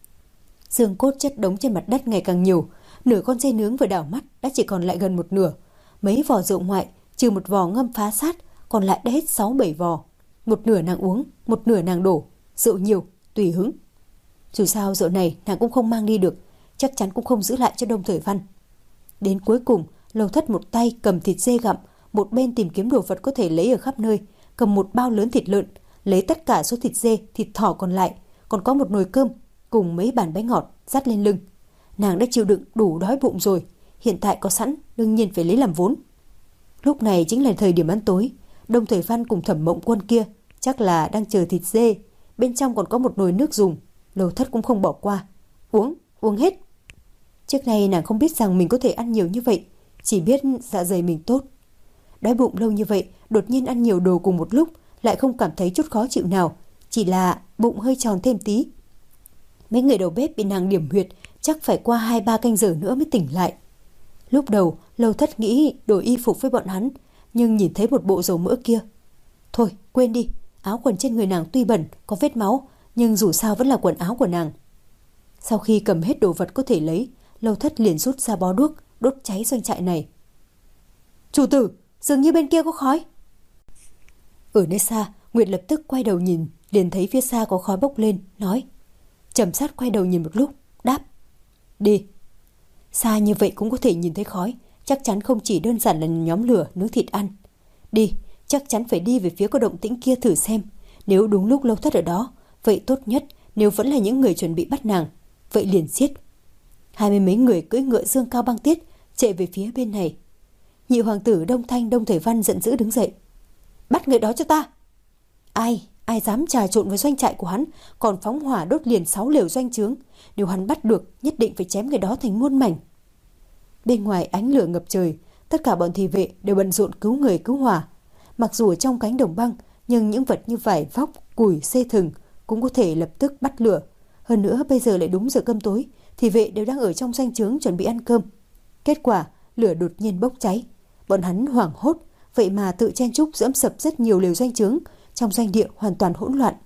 Xương cốt chất đống trên mặt đất ngày càng nhiều, nửa con dê nướng vừa đảo mắt đã chỉ còn lại gần một nửa. Mấy vò rượu ngoại, trừ một vò ngâm phá sát, còn lại đã hết sáu bảy vò. Một nửa nàng uống, một nửa nàng đổ, rượu nhiều, tùy hứng. Dù sao rượu này nàng cũng không mang đi được, chắc chắn cũng không giữ lại cho Đông Thời Văn. Đến cuối cùng, Lâu Thất một tay cầm thịt dê gặm, một bên tìm kiếm đồ vật có thể lấy ở khắp nơi, cầm một bao lớn thịt lợn, lấy tất cả số thịt dê, thịt thỏ còn lại, còn có một nồi cơm cùng mấy bàn bánh ngọt dắt lên lưng. Nàng đã chịu đựng đủ đói bụng rồi, hiện tại có sẵn, đương nhiên phải lấy làm vốn. Lúc này chính là thời điểm ăn tối. Đông Thời Văn cùng Thẩm Mộng Quân kia chắc là đang chờ thịt dê, bên trong còn có một nồi nước dùng. Lâu Thất cũng không bỏ qua. Uống, uống hết. Trước nay nàng không biết rằng mình có thể ăn nhiều như vậy, chỉ biết dạ dày mình tốt. Đói bụng lâu như vậy, đột nhiên ăn nhiều đồ cùng một lúc, lại không cảm thấy chút khó chịu nào, chỉ là bụng hơi tròn thêm tí. Mấy người đầu bếp bị nàng điểm huyệt, chắc phải qua hai ba canh giờ nữa mới tỉnh lại. Lúc đầu, Lâu Thất nghĩ đổi y phục với bọn hắn, nhưng nhìn thấy một bộ dầu mỡ kia. Thôi, quên đi, áo quần trên người nàng tuy bẩn, có vết máu, nhưng dù sao vẫn là quần áo của nàng. Sau khi cầm hết đồ vật có thể lấy, Lâu Thất liền rút ra bó đuốc, đốt cháy doanh trại này. Chủ tử, dường như bên kia có khói. Ở nơi xa, Nguyệt lập tức quay đầu nhìn, liền thấy phía xa có khói bốc lên, nói. Trầm Sát quay đầu nhìn một lúc, đáp. Đi. Xa như vậy cũng có thể nhìn thấy khói, chắc chắn không chỉ đơn giản là nhóm lửa nướng thịt ăn. Đi, chắc chắn phải đi về phía có động tĩnh kia thử xem. Nếu đúng lúc Lâu Thất ở đó, vậy tốt nhất nếu vẫn là những người chuẩn bị bắt nàng, vậy liền giết. Hai mươi mấy người cưỡi ngựa dương cao băng tiết chạy về phía bên này. Nhị hoàng tử Đông Thanh Đông Thời Văn giận dữ đứng dậy. Bắt người đó cho ta. Ai, ai dám trà trộn với doanh trại của hắn, còn phóng hỏa đốt liền sáu lều doanh trướng. Nếu hắn bắt được, nhất định phải chém người đó thành muôn mảnh. Bên ngoài ánh lửa ngập trời, tất cả bọn thị vệ đều bận rộn cứu người cứu hỏa. Mặc dù ở trong cánh đồng băng, nhưng những vật như vải vóc, củi, xê thừng cũng có thể lập tức bắt lửa. Hơn nữa bây giờ lại đúng giờ cơm tối, thị vệ đều đang ở trong doanh trướng chuẩn bị ăn cơm. Kết quả, lửa đột nhiên bốc cháy. Bọn hắn hoảng hốt, vậy mà tự chen chúc dẫm sập rất nhiều lều doanh trướng, trong doanh địa hoàn toàn hỗn loạn.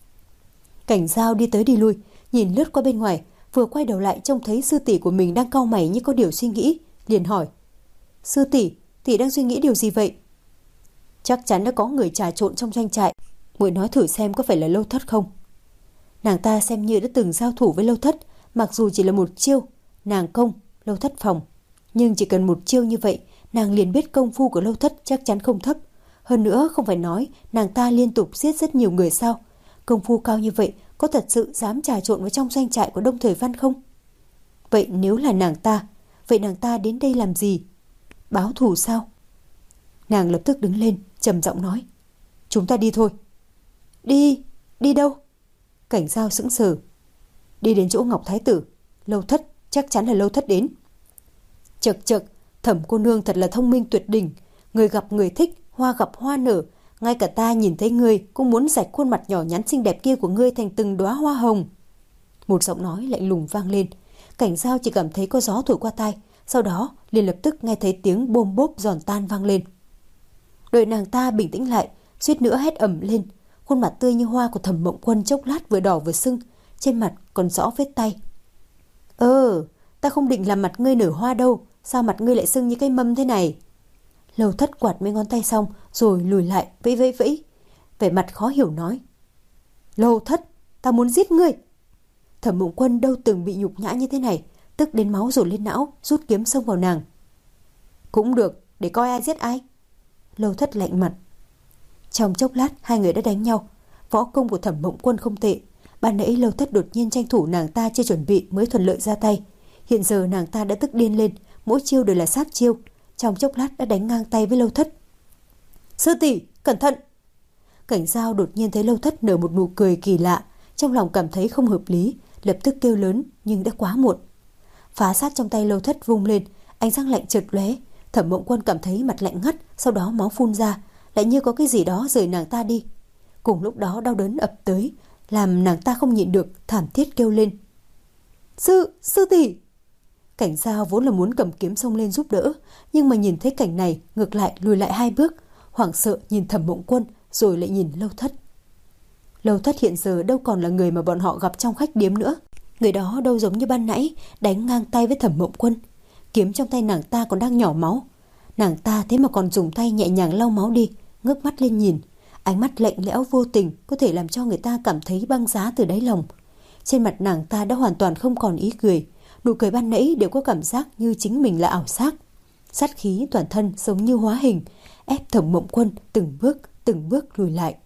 Cảnh Giao đi tới đi lui, nhìn lướt qua bên ngoài, vừa quay đầu lại trông thấy sư tỷ của mình đang cau mày như có điều suy nghĩ, liền hỏi: Sư tỷ, tỷ đang suy nghĩ điều gì vậy? Chắc chắn đã có người trà trộn trong doanh trại, muội nói thử xem có phải là Lâu Thất không? Nàng ta xem như đã từng giao thủ với Lâu Thất, mặc dù chỉ là một chiêu, nàng công, Lâu Thất phòng. Nhưng chỉ cần một chiêu như vậy, nàng liền biết công phu của Lâu Thất chắc chắn không thấp. Hơn nữa không phải nói nàng ta liên tục giết rất nhiều người sao? Công phu cao như vậy có thật sự dám trà trộn vào trong doanh trại của Đông Thời Văn không? Vậy nếu là nàng ta, vậy nàng ta đến đây làm gì? Báo thù sao? Nàng lập tức đứng lên, trầm giọng nói: Chúng ta đi thôi. Đi? Đi đâu? Cảnh Giao sững sờ. Đi đến chỗ Ngọc Thái Tử. Lâu Thất, chắc chắn là Lâu Thất đến. Chậc chậc, Thẩm cô nương thật là thông minh tuyệt đỉnh. Người gặp người thích, hoa gặp hoa nở. Ngay cả ta nhìn thấy ngươi cũng muốn rạch khuôn mặt nhỏ nhắn xinh đẹp kia của ngươi thành từng đóa hoa hồng. Một giọng nói lạnh lùng vang lên. Cảnh Giao chỉ cảm thấy có gió thổi qua tai, sau đó liền lập tức nghe thấy tiếng bôm bốp giòn tan vang lên. Đợi nàng ta bình tĩnh lại, suýt nữa hét ầm lên. Khuôn mặt tươi như hoa của Thẩm Mộng Quân chốc lát vừa đỏ vừa sưng, trên mặt còn rõ vết tay. Ờ, ta không định làm mặt ngươi nở hoa đâu, sao mặt ngươi lại sưng như cái mâm thế này? Lâu Thất quạt mấy ngón tay xong rồi lùi lại vẫy vẫy vẫy, vẻ mặt khó hiểu nói: Lâu Thất, ta muốn giết ngươi. Thẩm Mộng Quân đâu từng bị nhục nhã như thế này, tức đến máu dồn lên não, rút kiếm xông vào nàng. Cũng được, để coi ai giết ai. Lâu Thất lạnh mặt. Trong chốc lát hai người đã đánh nhau. Võ công của Thẩm Mộng Quân không tệ. Ban nãy Lâu Thất đột nhiên tranh thủ nàng ta chưa chuẩn bị mới thuận lợi ra tay. Hiện giờ nàng ta đã tức điên lên, mỗi chiêu đều là sát chiêu. Trong chốc lát đã đánh ngang tay với Lâu Thất. Sư tỷ, cẩn thận! Cảnh Giao đột nhiên thấy Lâu Thất nở một nụ cười kỳ lạ, trong lòng cảm thấy không hợp lý, lập tức kêu lớn nhưng đã quá muộn. Phá sát trong tay Lâu Thất vung lên, ánh sáng lạnh chợt lóe. Thẩm Mộng Quân cảm thấy mặt lạnh ngắt, sau đó máu phun ra, lại như có cái gì đó rời nàng ta đi. Cùng lúc đó đau đớn ập tới, làm nàng ta không nhịn được, thảm thiết kêu lên: Sư, sư tỷ! Cảnh Giao vốn là muốn cầm kiếm xông lên giúp đỡ, nhưng mà nhìn thấy cảnh này ngược lại lùi lại hai bước, hoảng sợ nhìn Thẩm Mộng Quân rồi lại nhìn Lâu Thất. Lâu Thất hiện giờ đâu còn là người mà bọn họ gặp trong khách điếm nữa. Người đó đâu giống như ban nãy đánh ngang tay với Thẩm Mộng Quân. Kiếm trong tay nàng ta còn đang nhỏ máu. Nàng ta thế mà còn dùng tay nhẹ nhàng lau máu đi, ngước mắt lên nhìn. Ánh mắt lạnh lẽo vô tình có thể làm cho người ta cảm thấy băng giá từ đáy lòng. Trên mặt nàng ta đã hoàn toàn không còn ý cười. Nụ cười ban nãy đều có cảm giác như chính mình là ảo giác. Sát khí toàn thân giống như hóa hình, ép Thẩm Mộng Quân từng bước từng bước lùi lại.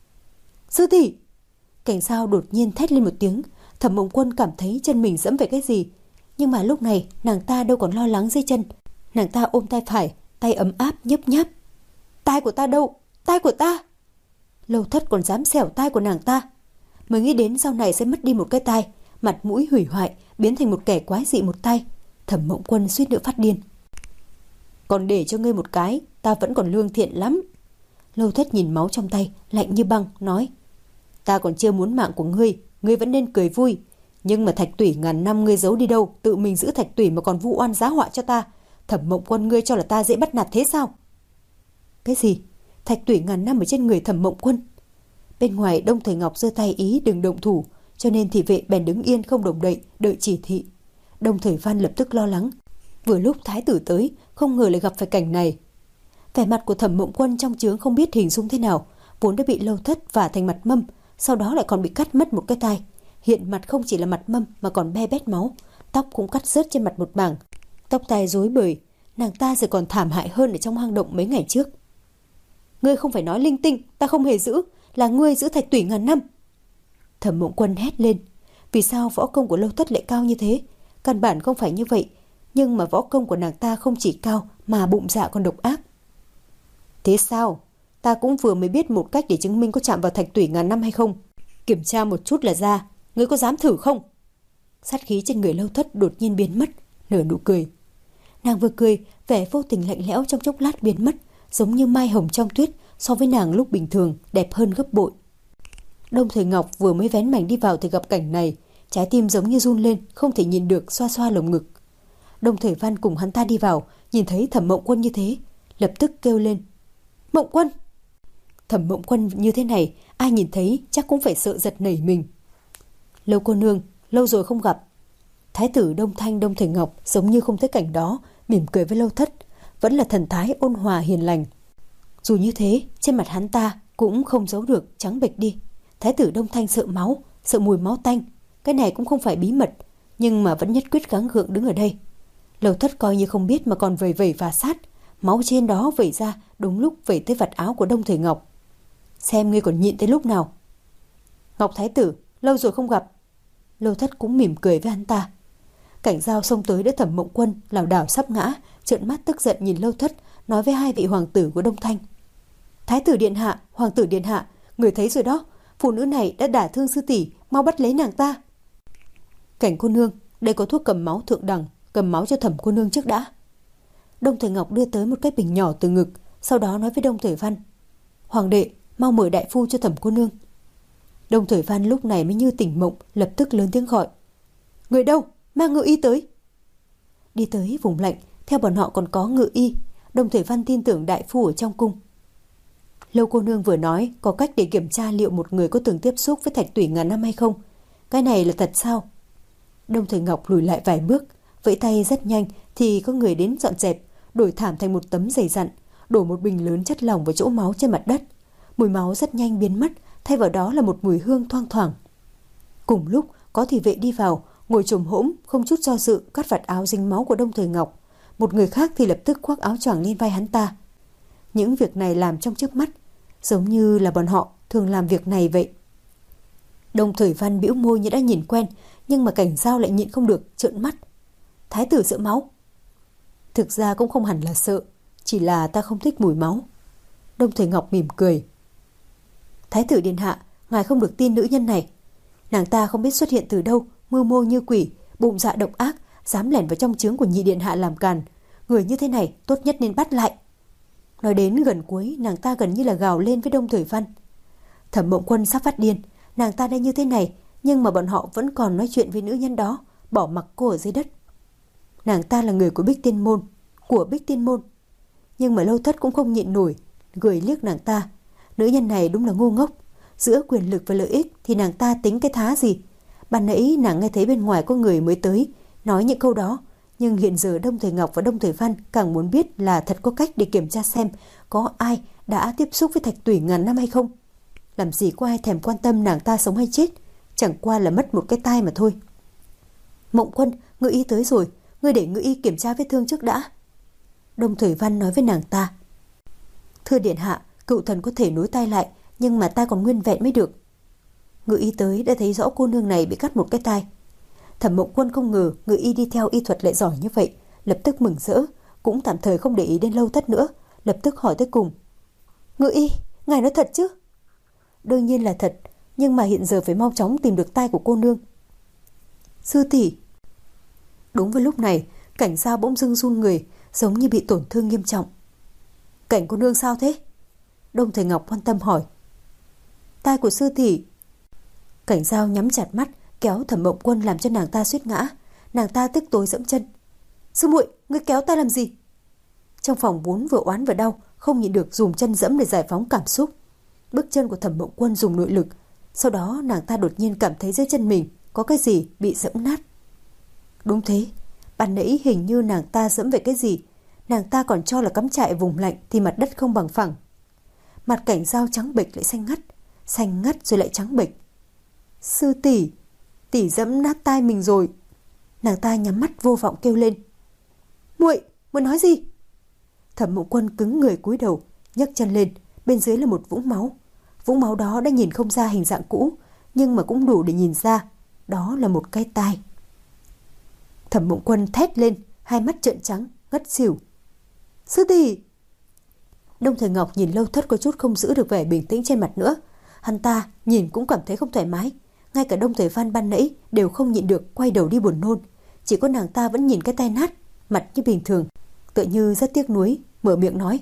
Sư tỷ! Cảnh Giao đột nhiên thét lên một tiếng. Thẩm Mộng Quân cảm thấy chân mình dẫm phải cái gì, nhưng mà lúc này nàng ta đâu còn lo lắng dưới chân. Nàng ta ôm tay phải, tay ấm áp nhấp nháp. Tai của ta đâu? Tai của ta! Lâu Thất còn dám xẻo tai của nàng ta. Mới nghĩ đến sau này sẽ mất đi một cái tai, mặt mũi hủy hoại, biến thành một kẻ quái dị một tay. Thẩm Mộng Quân suýt nữa phát điên. Còn để cho ngươi một cái, ta vẫn còn lương thiện lắm. Lâu Thất nhìn máu trong tay, lạnh như băng, nói: Ta còn chưa muốn mạng của ngươi, ngươi vẫn nên cười vui. Nhưng mà thạch tủy ngàn năm ngươi giấu đi đâu, tự mình giữ thạch tủy mà còn vu oan giá họa cho ta. Thẩm Mộng Quân, ngươi cho là ta dễ bắt nạt thế sao? Cái gì? Thạch tủy ngàn năm ở trên người Thẩm Mộng Quân? Bên ngoài Đông Thời Ngọc giơ tay ý đừng động thủ, cho nên thị vệ bèn đứng yên không động đậy, đợi chỉ thị. Đông Thời Văn lập tức lo lắng. Vừa lúc thái tử tới, không ngờ lại gặp phải cảnh này. Vẻ mặt của Thẩm Mộng Quân trong trướng không biết hình dung thế nào, vốn đã bị Lâu Thất vả thành mặt mâm, sau đó lại còn bị cắt mất một cái tai. Hiện mặt không chỉ là mặt mâm mà còn be bét máu, tóc cũng cắt rớt trên mặt một mảng, tóc tai rối bời. Nàng ta giờ còn thảm hại hơn ở trong hang động mấy ngày trước. Ngươi không phải nói linh tinh, ta không hề giữ, là ngươi giữ thạch tủy ngàn năm. Thẩm Mộng Quân hét lên. Vì sao võ công của Lâu Thất lại cao như thế? Căn bản không phải như vậy, nhưng mà võ công của nàng ta không chỉ cao mà bụng dạ còn độc ác. Thế sao? Ta cũng vừa mới biết một cách để chứng minh có chạm vào thạch tủy ngàn năm hay không. Kiểm tra một chút là ra. Ngươi có dám thử không? Sát khí trên người Lâu Thất đột nhiên biến mất, nở nụ cười. Nàng vừa cười, vẻ vô tình lạnh lẽo trong chốc lát biến mất, giống như mai hồng trong tuyết, so với nàng lúc bình thường đẹp hơn gấp bội. Đông Thời Ngọc vừa mới vén mảnh đi vào thì gặp cảnh này, trái tim giống như run lên, không thể nhìn được, xoa xoa lồng ngực. Đông Thời Văn cùng hắn ta đi vào, nhìn thấy Thẩm Mộng Quân như thế, lập tức kêu lên: Mộng Quân! Thẩm Mộng Quân như thế này, ai nhìn thấy chắc cũng phải sợ giật nảy mình. Lâu cô nương, lâu rồi không gặp. Thái tử Đông Thanh Đông Thời Ngọc giống như không thấy cảnh đó, mỉm cười với Lâu Thất, vẫn là thần thái ôn hòa hiền lành. Dù như thế, trên mặt hắn ta cũng không giấu được trắng bệch đi. Thái tử Đông Thanh sợ máu, sợ mùi máu tanh, cái này cũng không phải bí mật, nhưng mà vẫn nhất quyết gắng gượng đứng ở đây. Lâu Thất coi như không biết mà còn vẩy vẩy và sát, máu trên đó vẩy ra đúng lúc vẩy tới vạt áo của Đông Thời Ngọc. Xem ngươi còn nhịn tới lúc nào. Ngọc Thái tử, lâu rồi không gặp. Lâu Thất cũng mỉm cười với hắn ta. Cảnh Giao xông tới đỡ Thẩm Mộng Quân lảo đảo sắp ngã, trợn mắt tức giận nhìn Lâu Thất, nói với hai vị hoàng tử của Đông Thanh: Thái tử điện hạ, hoàng tử điện hạ, người thấy rồi đó, phụ nữ này đã đả thương sư tỷ, mau bắt lấy nàng ta. Cảnh cô nương, đây có thuốc cầm máu thượng đẳng, cầm máu cho Thẩm cô nương trước đã. Đông Thời Ngọc đưa tới một cái bình nhỏ từ ngực, sau đó nói với Đông Thời Văn: Hoàng đệ, mau mời đại phu cho Thẩm cô nương. Đông Thời Văn lúc này mới như tỉnh mộng, lập tức lớn tiếng gọi: Người đâu? Mang ngự y tới. Đi tới vùng lạnh, theo bọn họ còn có ngự y. Đông Thời Văn tin tưởng đại phu ở trong cung. Lâu cô nương vừa nói có cách để kiểm tra liệu một người có từng tiếp xúc với thạch tủy ngàn năm hay không. Cái này là thật sao? Đông Thời Ngọc lùi lại vài bước, vẫy tay rất nhanh thì có người đến dọn dẹp, đổi thảm thành một tấm giày dặn, đổ một bình lớn chất lỏng vào chỗ máu trên mặt đất. Mùi máu rất nhanh biến mất, thay vào đó là một mùi hương thoang thoảng. Cùng lúc có thị vệ đi vào, ngồi chồm hỗn, không chút do dự cắt vạt áo dính máu của Đông Thời Ngọc. Một người khác thì lập tức khoác áo choàng lên vai hắn ta. Những việc này làm trong chớp mắt, giống như là bọn họ thường làm việc này vậy. Đông Thời Văn bĩu môi như đã nhìn quen, nhưng mà Cảnh Giao lại nhịn không được, trợn mắt. Thái tử sợ máu? Thực ra cũng không hẳn là sợ, chỉ là ta không thích mùi máu. Đông Thời Ngọc mỉm cười. Thái tử điện hạ, ngài không được tin nữ nhân này. Nàng ta không biết xuất hiện từ đâu, mưu mô như quỷ, bụng dạ độc ác, dám lẻn vào trong trướng của nhị điện hạ làm càn. Người như thế này tốt nhất nên bắt lại. Nói đến gần cuối, nàng ta gần như là gào lên với Đông Thời Văn. Thẩm Mộng Quân sắp phát điên. Nàng ta đã như thế này, nhưng mà bọn họ vẫn còn nói chuyện với nữ nhân đó, bỏ mặc cô ở dưới đất. Nàng ta là người của Bích Tiên Môn, của Bích Tiên Môn. Nhưng mà Lâu Thất cũng không nhịn nổi, gửi liếc nàng ta. Nữ nhân này đúng là ngu ngốc. Giữa quyền lực và lợi ích thì nàng ta tính cái thá gì? Ban nãy nàng nghe thấy bên ngoài có người mới tới nói những câu đó, nhưng hiện giờ Đông Thời Ngọc và Đông Thời Văn càng muốn biết là thật có cách để kiểm tra xem có ai đã tiếp xúc với thạch tủy ngàn năm hay không. Làm gì có ai thèm quan tâm nàng ta sống hay chết, chẳng qua là mất một cái tai mà thôi. Mộng Quân, ngự y tới rồi, ngươi để ngự y kiểm tra vết thương trước đã. Đông Thời Văn nói với nàng ta. Thưa điện hạ, cựu thần có thể nối tai lại, nhưng mà tai còn nguyên vẹn mới được. Ngự y tới đã thấy rõ cô nương này bị cắt một cái tai. Thẩm Mộng Quân không ngờ ngự y đi theo y thuật lại giỏi như vậy, lập tức mừng rỡ, cũng tạm thời không để ý đến Lâu Thất nữa, lập tức hỏi tới cùng. Ngự y, ngài nói thật chứ? Đương nhiên là thật, nhưng mà hiện giờ phải mau chóng tìm được tai của cô nương. Sư tỷ. Đúng vào lúc này, Cảnh Giao bỗng dưng run người, giống như bị tổn thương nghiêm trọng. Cảnh cô nương sao thế? Đông Thời Ngọc quan tâm hỏi. Tai của sư tỷ. Cảnh Giao nhắm chặt mắt, kéo Thẩm Mộng Quân làm cho nàng ta suýt ngã. Nàng ta tức tối dẫm chân. Sư muội, ngươi kéo ta làm gì? Trong phòng vốn vừa oán vừa đau, không nhịn được dùng chân dẫm để giải phóng cảm xúc. Bước chân của Thẩm Mộng Quân dùng nội lực, sau đó nàng ta đột nhiên cảm thấy dưới chân mình có cái gì bị dẫm nát. Đúng thế, ban nãy hình như nàng ta dẫm về cái gì. Nàng ta còn cho là cắm trại vùng lạnh thì mặt đất không bằng phẳng. Mặt Cảnh Giao trắng bệch lại xanh ngắt, xanh ngắt rồi lại trắng bệch. Sư tỷ, tỷ dẫm nát tai mình rồi. Nàng ta nhắm mắt vô vọng kêu lên. Muội, muội nói gì? Thẩm Mộng Quân cứng người cúi đầu, nhấc chân lên, bên dưới là một vũng máu. Vũng máu đó đã nhìn không ra hình dạng cũ, nhưng mà cũng đủ để nhìn ra đó là một cái tai. Thẩm Mộng Quân thét lên, hai mắt trợn trắng, ngất xỉu. Sư tỷ! Đông Thời Ngọc nhìn Lâu Thất có chút không giữ được vẻ bình tĩnh trên mặt nữa. Hắn ta nhìn cũng cảm thấy không thoải mái. Ngay cả Đông Thời Văn ban nãy đều không nhịn được quay đầu đi buồn nôn. Chỉ có nàng ta vẫn nhìn cái tai nát, mặt như bình thường, tựa như rất tiếc nuối, mở miệng nói.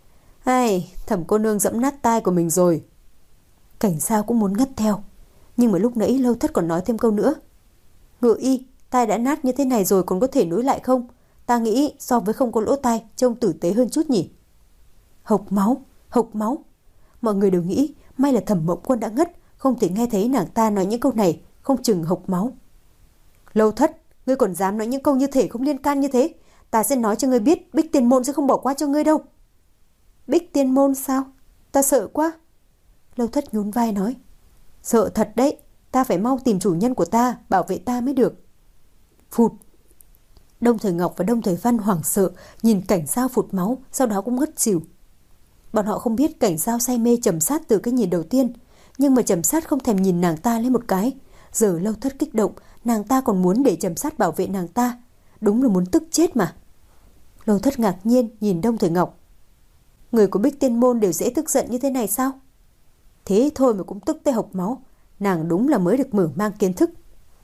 Ai, Thẩm cô nương dẫm nát tai của mình rồi. Cảnh Sao cũng muốn ngất theo. Nhưng mà lúc nãy Lâu Thất còn nói thêm câu nữa. Ngự y, tai đã nát như thế này rồi còn có thể nối lại không? Ta nghĩ so với không có lỗ tai trông tử tế hơn chút nhỉ. Hộc máu, hộc máu. Mọi người đều nghĩ may là Thẩm Mộng Quân đã ngất, không thể nghe thấy nàng ta nói những câu này, không chừng hộc máu. Lâu Thất, ngươi còn dám nói những câu như thể không liên can như thế? Ta sẽ nói cho ngươi biết, Bích Tiên Môn sẽ không bỏ qua cho ngươi đâu. Bích Tiên Môn sao? Ta sợ quá. Lâu Thất nhún vai nói. Sợ thật đấy, ta phải mau tìm chủ nhân của ta, bảo vệ ta mới được. Phụt. Đông Thời Ngọc và Đông Thời Văn hoảng sợ, nhìn Cảnh Giao phụt máu, sau đó cũng ngất xỉu. Bọn họ không biết Cảnh Giao say mê Trầm Sát từ cái nhìn đầu tiên, nhưng mà Trầm Sát không thèm nhìn nàng ta lên một cái. Giờ Lâu Thất kích động, nàng ta còn muốn để Trầm Sát bảo vệ nàng ta. Đúng là muốn tức chết mà. Lâu Thất ngạc nhiên nhìn Đông Thời Ngọc. Người của Bích Tiên Môn đều dễ tức giận như thế này sao? Thế thôi mà cũng tức tới hộc máu. Nàng đúng là mới được mở mang kiến thức.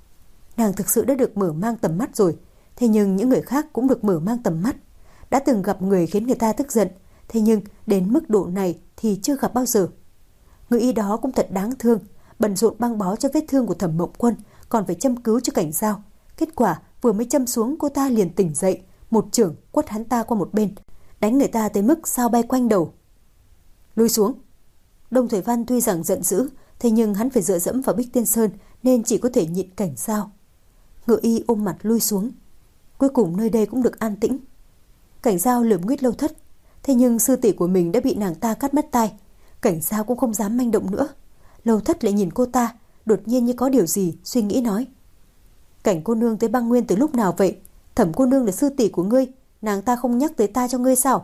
Nàng thực sự đã được mở mang tầm mắt rồi. Thế nhưng những người khác cũng được mở mang tầm mắt. Đã từng gặp người khiến người ta tức giận, thế nhưng đến mức độ này thì chưa gặp bao giờ. Người y đó cũng thật đáng thương, bận rộn băng bó cho vết thương của Thẩm Mộng Quân, còn phải châm cứu cho Cảnh Giao. Kết quả vừa mới châm xuống, cô ta liền tỉnh dậy, một chưởng quất hắn ta qua một bên, đánh người ta tới mức sao bay quanh đầu. Lui xuống. Đông Thời Văn tuy rằng giận dữ, thế nhưng hắn phải dựa dẫm vào Bích Tiên Sơn nên chỉ có thể nhịn Cảnh Giao. Ngự y ôm mặt lui xuống. Cuối cùng nơi đây cũng được an tĩnh. Cảnh Giao lườm nguyết Lâu Thất, thế nhưng sư tỷ của mình đã bị nàng ta cắt mất tai. Cảnh Giao cũng không dám manh động nữa. Lâu Thất lại nhìn cô ta, đột nhiên như có điều gì suy nghĩ nói. Cảnh cô nương tới Băng Nguyên từ lúc nào vậy? Thẩm cô nương là sư tỷ của ngươi, nàng ta không nhắc tới ta cho ngươi sao?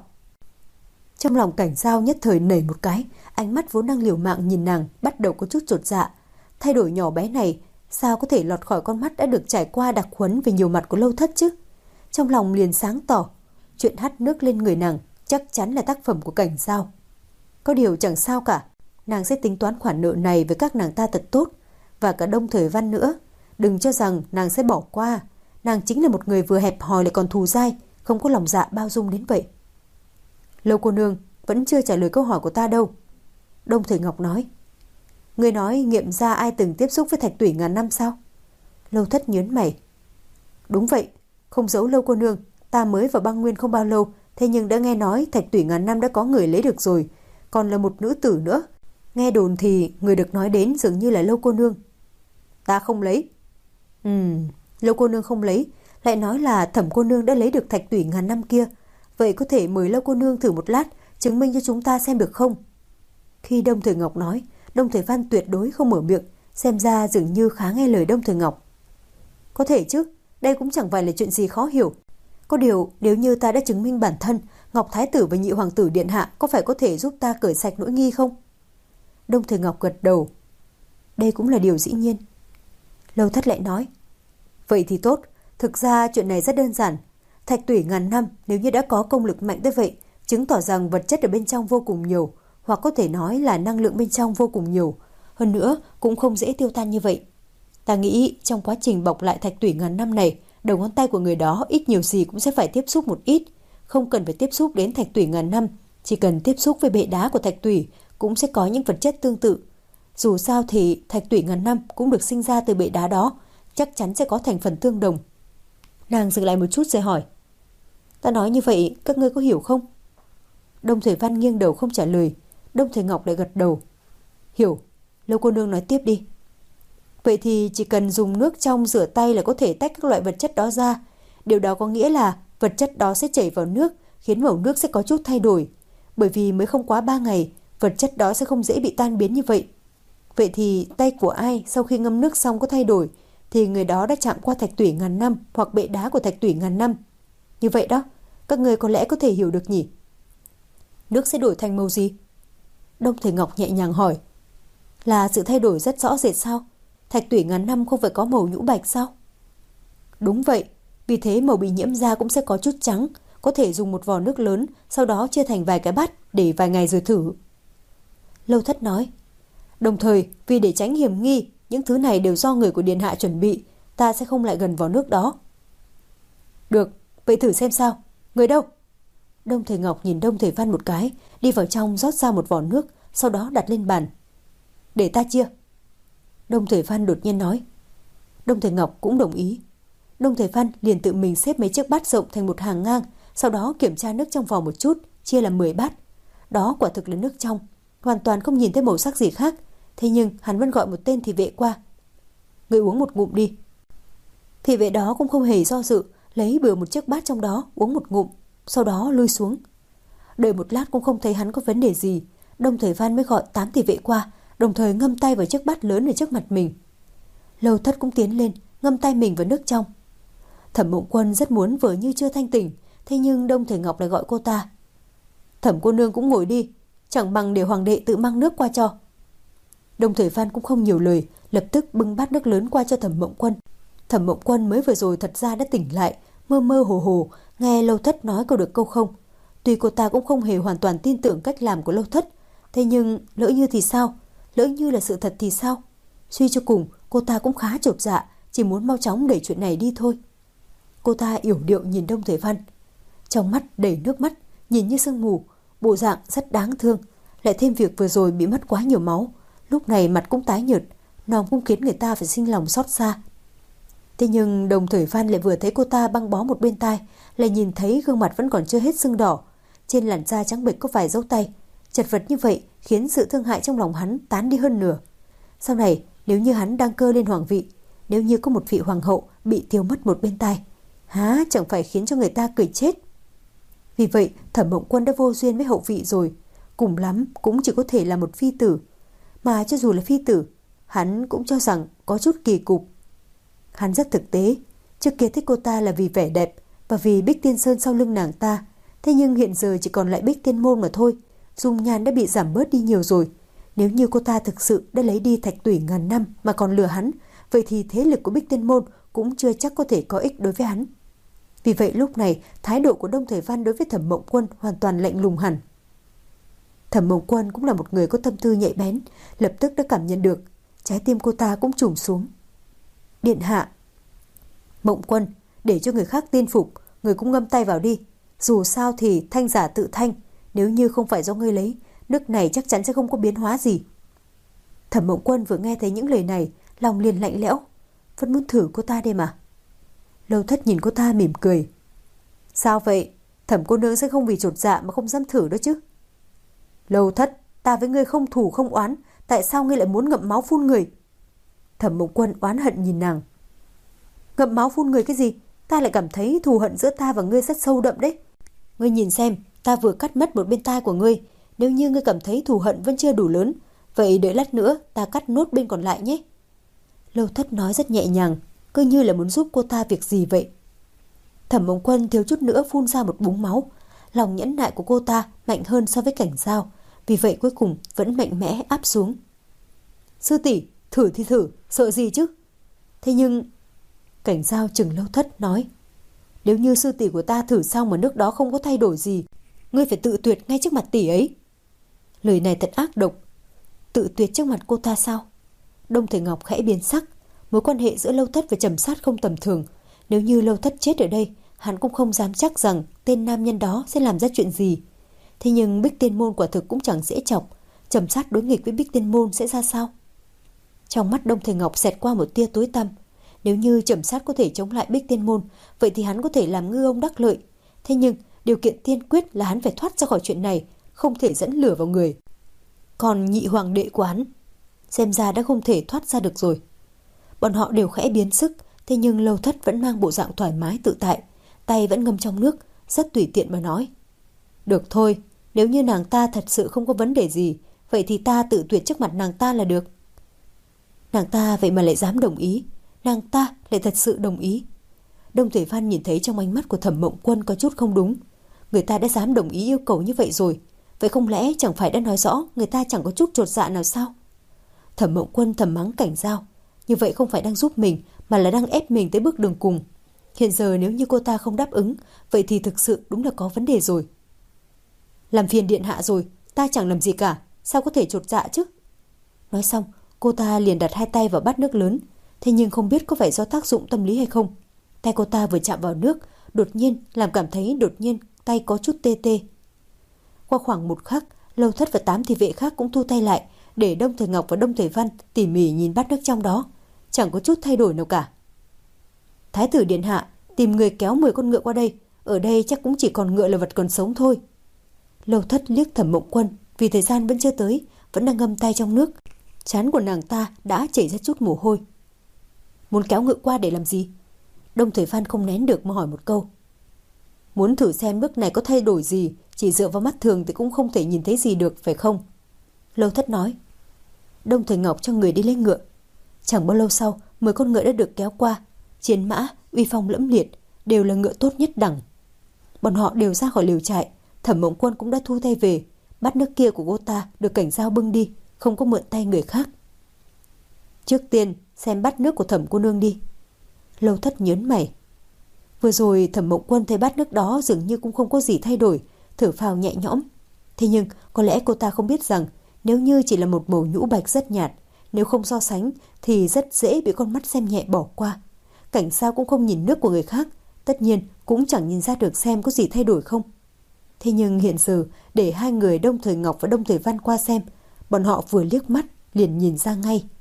Trong lòng Cảnh Giao nhất thời nảy một cái, ánh mắt vốn đang liều mạng nhìn nàng bắt đầu có chút chột dạ. Thay đổi nhỏ bé này sao có thể lọt khỏi con mắt đã được trải qua đặc huấn về nhiều mặt của Lâu Thất chứ? Trong lòng liền sáng tỏ, chuyện hắt nước lên người nàng chắc chắn là tác phẩm của Cảnh Giao. Có điều chẳng sao cả, nàng sẽ tính toán khoản nợ này với các nàng ta thật tốt, và cả Đông Thời Văn nữa. Đừng cho rằng nàng sẽ bỏ qua, nàng chính là một người vừa hẹp hòi lại còn thù dai, không có lòng dạ bao dung đến vậy. Lâu cô nương vẫn chưa trả lời câu hỏi của ta đâu. Đông Thời Ngọc nói. Ngươi nói nghiệm ra ai từng tiếp xúc với thạch tủy ngàn năm sao? Lâu Thất nhớn mày. Đúng vậy, không giấu Lâu cô nương, ta mới vào Băng Nguyên không bao lâu, thế nhưng đã nghe nói thạch tủy ngàn năm đã có người lấy được rồi, còn là một nữ tử nữa. Nghe đồn thì người được nói đến dường như là Lâu cô nương. Ta không lấy. Ừm, Lâu cô nương không lấy, lại nói là Thẩm cô nương đã lấy được thạch tủy ngàn năm kia. Vậy có thể mời Lâu cô nương thử một lát, chứng minh cho chúng ta xem được không? Khi Đông Thời Ngọc nói, Đông Thời Văn tuyệt đối không mở miệng, xem ra dường như khá nghe lời Đông Thời Ngọc. Có thể chứ, đây cũng chẳng phải là chuyện gì khó hiểu. Có điều, nếu như ta đã chứng minh bản thân, Ngọc Thái tử và Nhị Hoàng tử điện hạ có phải có thể giúp ta cởi sạch nỗi nghi không? Đông Thời Ngọc gật đầu. Đây cũng là điều dĩ nhiên. Lâu Thất lại nói. Vậy thì tốt, thực ra chuyện này rất đơn giản. Thạch tủy ngàn năm nếu như đã có công lực mạnh tới vậy, chứng tỏ rằng vật chất ở bên trong vô cùng nhiều, hoặc có thể nói là năng lượng bên trong vô cùng nhiều. Hơn nữa, cũng không dễ tiêu tan như vậy. Ta nghĩ trong quá trình bọc lại thạch tủy ngàn năm này, đầu ngón tay của người đó ít nhiều gì cũng sẽ phải tiếp xúc một ít. Không cần phải tiếp xúc đến thạch tủy ngàn năm, chỉ cần tiếp xúc với bệ đá của thạch tủy cũng sẽ có những vật chất tương tự. Dù sao thì thạch tủy ngàn năm cũng được sinh ra từ bệ đá đó, chắc chắn sẽ có thành phần tương đồng. Nàng dừng lại một chút rồi hỏi. Ta nói như vậy các ngươi có hiểu không? Đông Thời Văn nghiêng đầu không trả lời. Đông Thời Ngọc lại gật đầu. Hiểu. Lâu cô nương nói tiếp đi. Vậy thì chỉ cần dùng nước trong rửa tay là có thể tách các loại vật chất đó ra. Điều đó có nghĩa là vật chất đó sẽ chảy vào nước, khiến màu nước sẽ có chút thay đổi. Bởi vì mới không quá ba ngày, vật chất đó sẽ không dễ bị tan biến như vậy. Vậy thì tay của ai sau khi ngâm nước xong có thay đổi, thì người đó đã chạm qua thạch tủy ngàn năm hoặc bệ đá của thạch tủy ngàn năm. Như vậy đó, các người có lẽ có thể hiểu được nhỉ? Nước sẽ đổi thành màu gì? Đông Thời Ngọc nhẹ nhàng hỏi. Là sự thay đổi rất rõ rệt sao? thạch tủy ngàn năm không phải có màu nhũ bạch sao? Đúng vậy, vì thế màu bị nhiễm ra cũng sẽ có chút trắng, có thể dùng một vò nước lớn, sau đó chia thành vài cái bát để vài ngày rồi thử. Lâu Thất nói, đồng thời vì để tránh hiểm nghi, những thứ này đều do người của điện hạ chuẩn bị, ta sẽ không lại gần vò nước đó. Được, vậy thử xem sao. Người đâu? Đông Thời Ngọc nhìn Đông Thời Văn một cái, đi vào trong rót ra một vò nước, sau đó đặt lên bàn. Để ta chia. Đông Thời Văn đột nhiên nói. Đông Thời Ngọc cũng đồng ý. Đông Thời Văn liền tự mình xếp mấy chiếc bát rộng thành một hàng ngang, sau đó kiểm tra nước trong vò một chút, chia làm mười bát. Đó quả thực là nước trong, hoàn toàn không nhìn thấy màu sắc gì khác. Thế nhưng hắn vẫn gọi một tên thị vệ qua. Người uống một ngụm đi. Thị vệ đó cũng không hề do dự, lấy bừa một chiếc bát trong đó uống một ngụm, sau đó lui xuống. Đợi một lát cũng không thấy hắn có vấn đề gì, Đông Thời Văn mới gọi tám thị vệ qua, đồng thời ngâm tay vào chiếc bát lớn ở trước mặt mình. Lâu Thất cũng tiến lên, ngâm tay mình vào nước trong. Thẩm Mộng Quân rất muốn vờ như chưa thanh tỉnh, thế nhưng Đông Thời Ngọc lại gọi cô ta. Thẩm cô nương cũng ngồi đi, chẳng bằng để hoàng đệ tự mang nước qua cho. Đông Thời Văn cũng không nhiều lời, lập tức bưng bát nước lớn qua cho Thẩm Mộng Quân. Thẩm Mộng Quân mới vừa rồi thật ra đã tỉnh lại, mơ mơ hồ hồ, nghe Lâu Thất nói câu được câu không. Tuy cô ta cũng không hề hoàn toàn tin tưởng cách làm của Lâu Thất, thế nhưng lỡ như thì sao? Lỡ như là sự thật thì sao? Suy cho cùng, cô ta cũng khá chột dạ, chỉ muốn mau chóng đẩy chuyện này đi thôi. Cô ta yểu điệu nhìn Đông Thời Văn, trong mắt đầy nước mắt, nhìn như sương mù, bộ dạng rất đáng thương, lại thêm việc vừa rồi bị mất quá nhiều máu, lúc này mặt cũng tái nhợt, nòng cũng khiến người ta phải sinh lòng xót xa. Thế nhưng Đông Thời Văn lại vừa thấy cô ta băng bó một bên tai, lại nhìn thấy gương mặt vẫn còn chưa hết sưng đỏ, trên làn da trắng bệch có vài dấu tay, chật vật như vậy khiến sự thương hại trong lòng hắn tán đi hơn nửa. Sau này nếu như hắn đang cơ lên hoàng vị, nếu như có một vị hoàng hậu bị tiêu mất một bên tai, há chẳng phải khiến cho người ta cười chết. Vì vậy Thẩm Mộng Quân đã vô duyên với hậu vị rồi, cùng lắm cũng chỉ có thể là một phi tử, mà cho dù là phi tử, hắn cũng cho rằng có chút kỳ cục. Hắn rất thực tế, trước kia thích cô ta là vì vẻ đẹp và vì Bích Tiên Sơn sau lưng nàng ta, thế nhưng hiện giờ chỉ còn lại Bích Tiên Môn mà thôi, dung nhan đã bị giảm bớt đi nhiều rồi. Nếu như cô ta thực sự đã lấy đi thạch tủy ngàn năm mà còn lừa hắn, vậy thì thế lực của Bích Tiên Môn cũng chưa chắc có thể có ích đối với hắn. Vì vậy lúc này thái độ của Đông Thời Văn đối với Thẩm Mộng Quân hoàn toàn lạnh lùng hẳn. Thẩm Mộng Quân cũng là một người có tâm tư nhạy bén, lập tức đã cảm nhận được, trái tim cô ta cũng trùng xuống. Điện hạ. Mộng Quân, để cho người khác tin phục, người cũng ngâm tay vào đi. Dù sao thì thanh giả tự thanh, nếu như không phải do ngươi lấy, nước này chắc chắn sẽ không có biến hóa gì. Thẩm Mộng Quân vừa nghe thấy những lời này, lòng liền lạnh lẽo, vẫn muốn thử cô ta đây mà. Lâu Thất nhìn cô ta mỉm cười. Sao vậy? Thẩm cô nương sẽ không vì chột dạ mà không dám thử đó chứ? Lâu Thất, ta với ngươi không thù không oán, tại sao ngươi lại muốn ngậm máu phun người? Thẩm Mộng Quân oán hận nhìn nàng. Ngậm máu phun người cái gì? Ta lại cảm thấy thù hận giữa ta và ngươi rất sâu đậm đấy. Ngươi nhìn xem, ta vừa cắt mất một bên tai của ngươi, nếu như ngươi cảm thấy thù hận vẫn chưa đủ lớn, vậy đợi lát nữa ta cắt nốt bên còn lại nhé. Lâu Thất nói rất nhẹ nhàng, cứ như là muốn giúp cô ta việc gì vậy. Thẩm Mộng Quân thiếu chút nữa phun ra một búng máu, lòng nhẫn nại của cô ta mạnh hơn so với Cảnh Giao, vì vậy cuối cùng vẫn mạnh mẽ áp xuống. Sư tỷ, thử thì thử, sợ gì chứ? Thế nhưng Cảnh Giao chừng Lâu Thất nói, nếu như sư tỷ của ta thử xong mà nước đó không có thay đổi gì, ngươi phải tự tuyệt ngay trước mặt tỷ ấy. Lời này thật ác độc. Tự tuyệt trước mặt cô ta sao? Đông Thời Ngọc khẽ biến sắc. Mối quan hệ giữa Lâu Thất và Trầm Sát không tầm thường. Nếu như Lâu Thất chết ở đây, hắn cũng không dám chắc rằng tên nam nhân đó sẽ làm ra chuyện gì. Thế nhưng Bích Tiên Môn quả thực cũng chẳng dễ chọc. Trầm Sát đối nghịch với Bích Tiên Môn sẽ ra sao? Trong mắt Đông Thời Ngọc xẹt qua một tia tối tăm. Nếu như Trầm Sát có thể chống lại Bích Tiên Môn, vậy thì hắn có thể làm ngư ông đắc lợi. Thế nhưng điều kiện tiên quyết là hắn phải thoát ra khỏi chuyện này, không thể dẫn lửa vào người. Còn nhị hoàng đệ của hắn, xem ra đã không thể thoát ra được rồi. Bọn họ đều khẽ biến sức, thế nhưng Lâu Thất vẫn mang bộ dạng thoải mái tự tại, tay vẫn ngâm trong nước, rất tùy tiện mà nói. Được thôi, nếu như nàng ta thật sự không có vấn đề gì, vậy thì ta tự tuyệt trước mặt nàng ta là được. Nàng ta vậy mà lại dám đồng ý, nàng ta lại thật sự đồng ý. Đông Thời Văn nhìn thấy trong ánh mắt của Thẩm Mộng Quân có chút không đúng. Người ta đã dám đồng ý yêu cầu như vậy rồi, vậy không lẽ chẳng phải đã nói rõ người ta chẳng có chút chột dạ nào sao? Thẩm Mộng Quân thầm mắng Cảnh Giao, Như vậy không phải đang giúp mình, mà là đang ép mình tới bước đường cùng. Hiện giờ nếu như cô ta không đáp ứng, vậy thì thực sự đúng là có vấn đề rồi. Làm phiền điện hạ rồi, ta chẳng làm gì cả, sao có thể chột dạ chứ? Nói xong, cô ta liền đặt hai tay vào bát nước lớn. Thế nhưng không biết có phải do tác dụng tâm lý hay không, tay cô ta vừa chạm vào nước, đột nhiên làm cảm thấy đột nhiên tay có chút tê tê. Qua khoảng một khắc, Lâu Thất và tám thị vệ khác cũng thu tay lại, để Đông Thời Ngọc và Đông Thời Văn tỉ mỉ nhìn bát nước trong đó, chẳng có chút thay đổi nào cả. Thái tử điện hạ, tìm người kéo mười con ngựa qua đây, ở đây chắc cũng chỉ còn ngựa là vật còn sống thôi. Lâu Thất liếc Thẩm Mộng Quân, vì thời gian vẫn chưa tới, vẫn đang ngâm tay trong nước. Trán của nàng ta đã chảy ra chút mồ hôi. Muốn kéo ngựa qua để làm gì? Đông Thời Văn không nén được mà hỏi một câu. Muốn thử xem nước này có thay đổi gì, chỉ dựa vào mắt thường thì cũng không thể nhìn thấy gì được, phải không? Lâu Thất nói. Đông Thời Ngọc cho người đi lên ngựa. Chẳng bao lâu sau, mười con ngựa đã được kéo qua. Chiến mã, uy phong lẫm liệt, đều là ngựa tốt nhất đẳng. Bọn họ đều ra khỏi lều trại. Thẩm Mộng Quân cũng đã thu tay về. Bát nước kia của cô ta được cảnh giao bưng đi, không có mượn tay người khác. Trước tiên xem bát nước của Thẩm cô nương đi. Lâu Thất nhớn mày. Vừa rồi Thẩm Mộng Quân thấy bát nước đó dường như cũng không có gì thay đổi, thở phào nhẹ nhõm. Thế nhưng có lẽ cô ta không biết rằng nếu như chỉ là một màu nhũ bạch rất nhạt, nếu không so sánh thì rất dễ bị con mắt xem nhẹ bỏ qua. Cảnh sao cũng không nhìn nước của người khác, tất nhiên cũng chẳng nhìn ra được xem có gì thay đổi không. Thế nhưng hiện giờ để hai người Đông Thời Ngọc và Đông Thời Văn qua xem, bọn họ vừa liếc mắt liền nhìn ra ngay.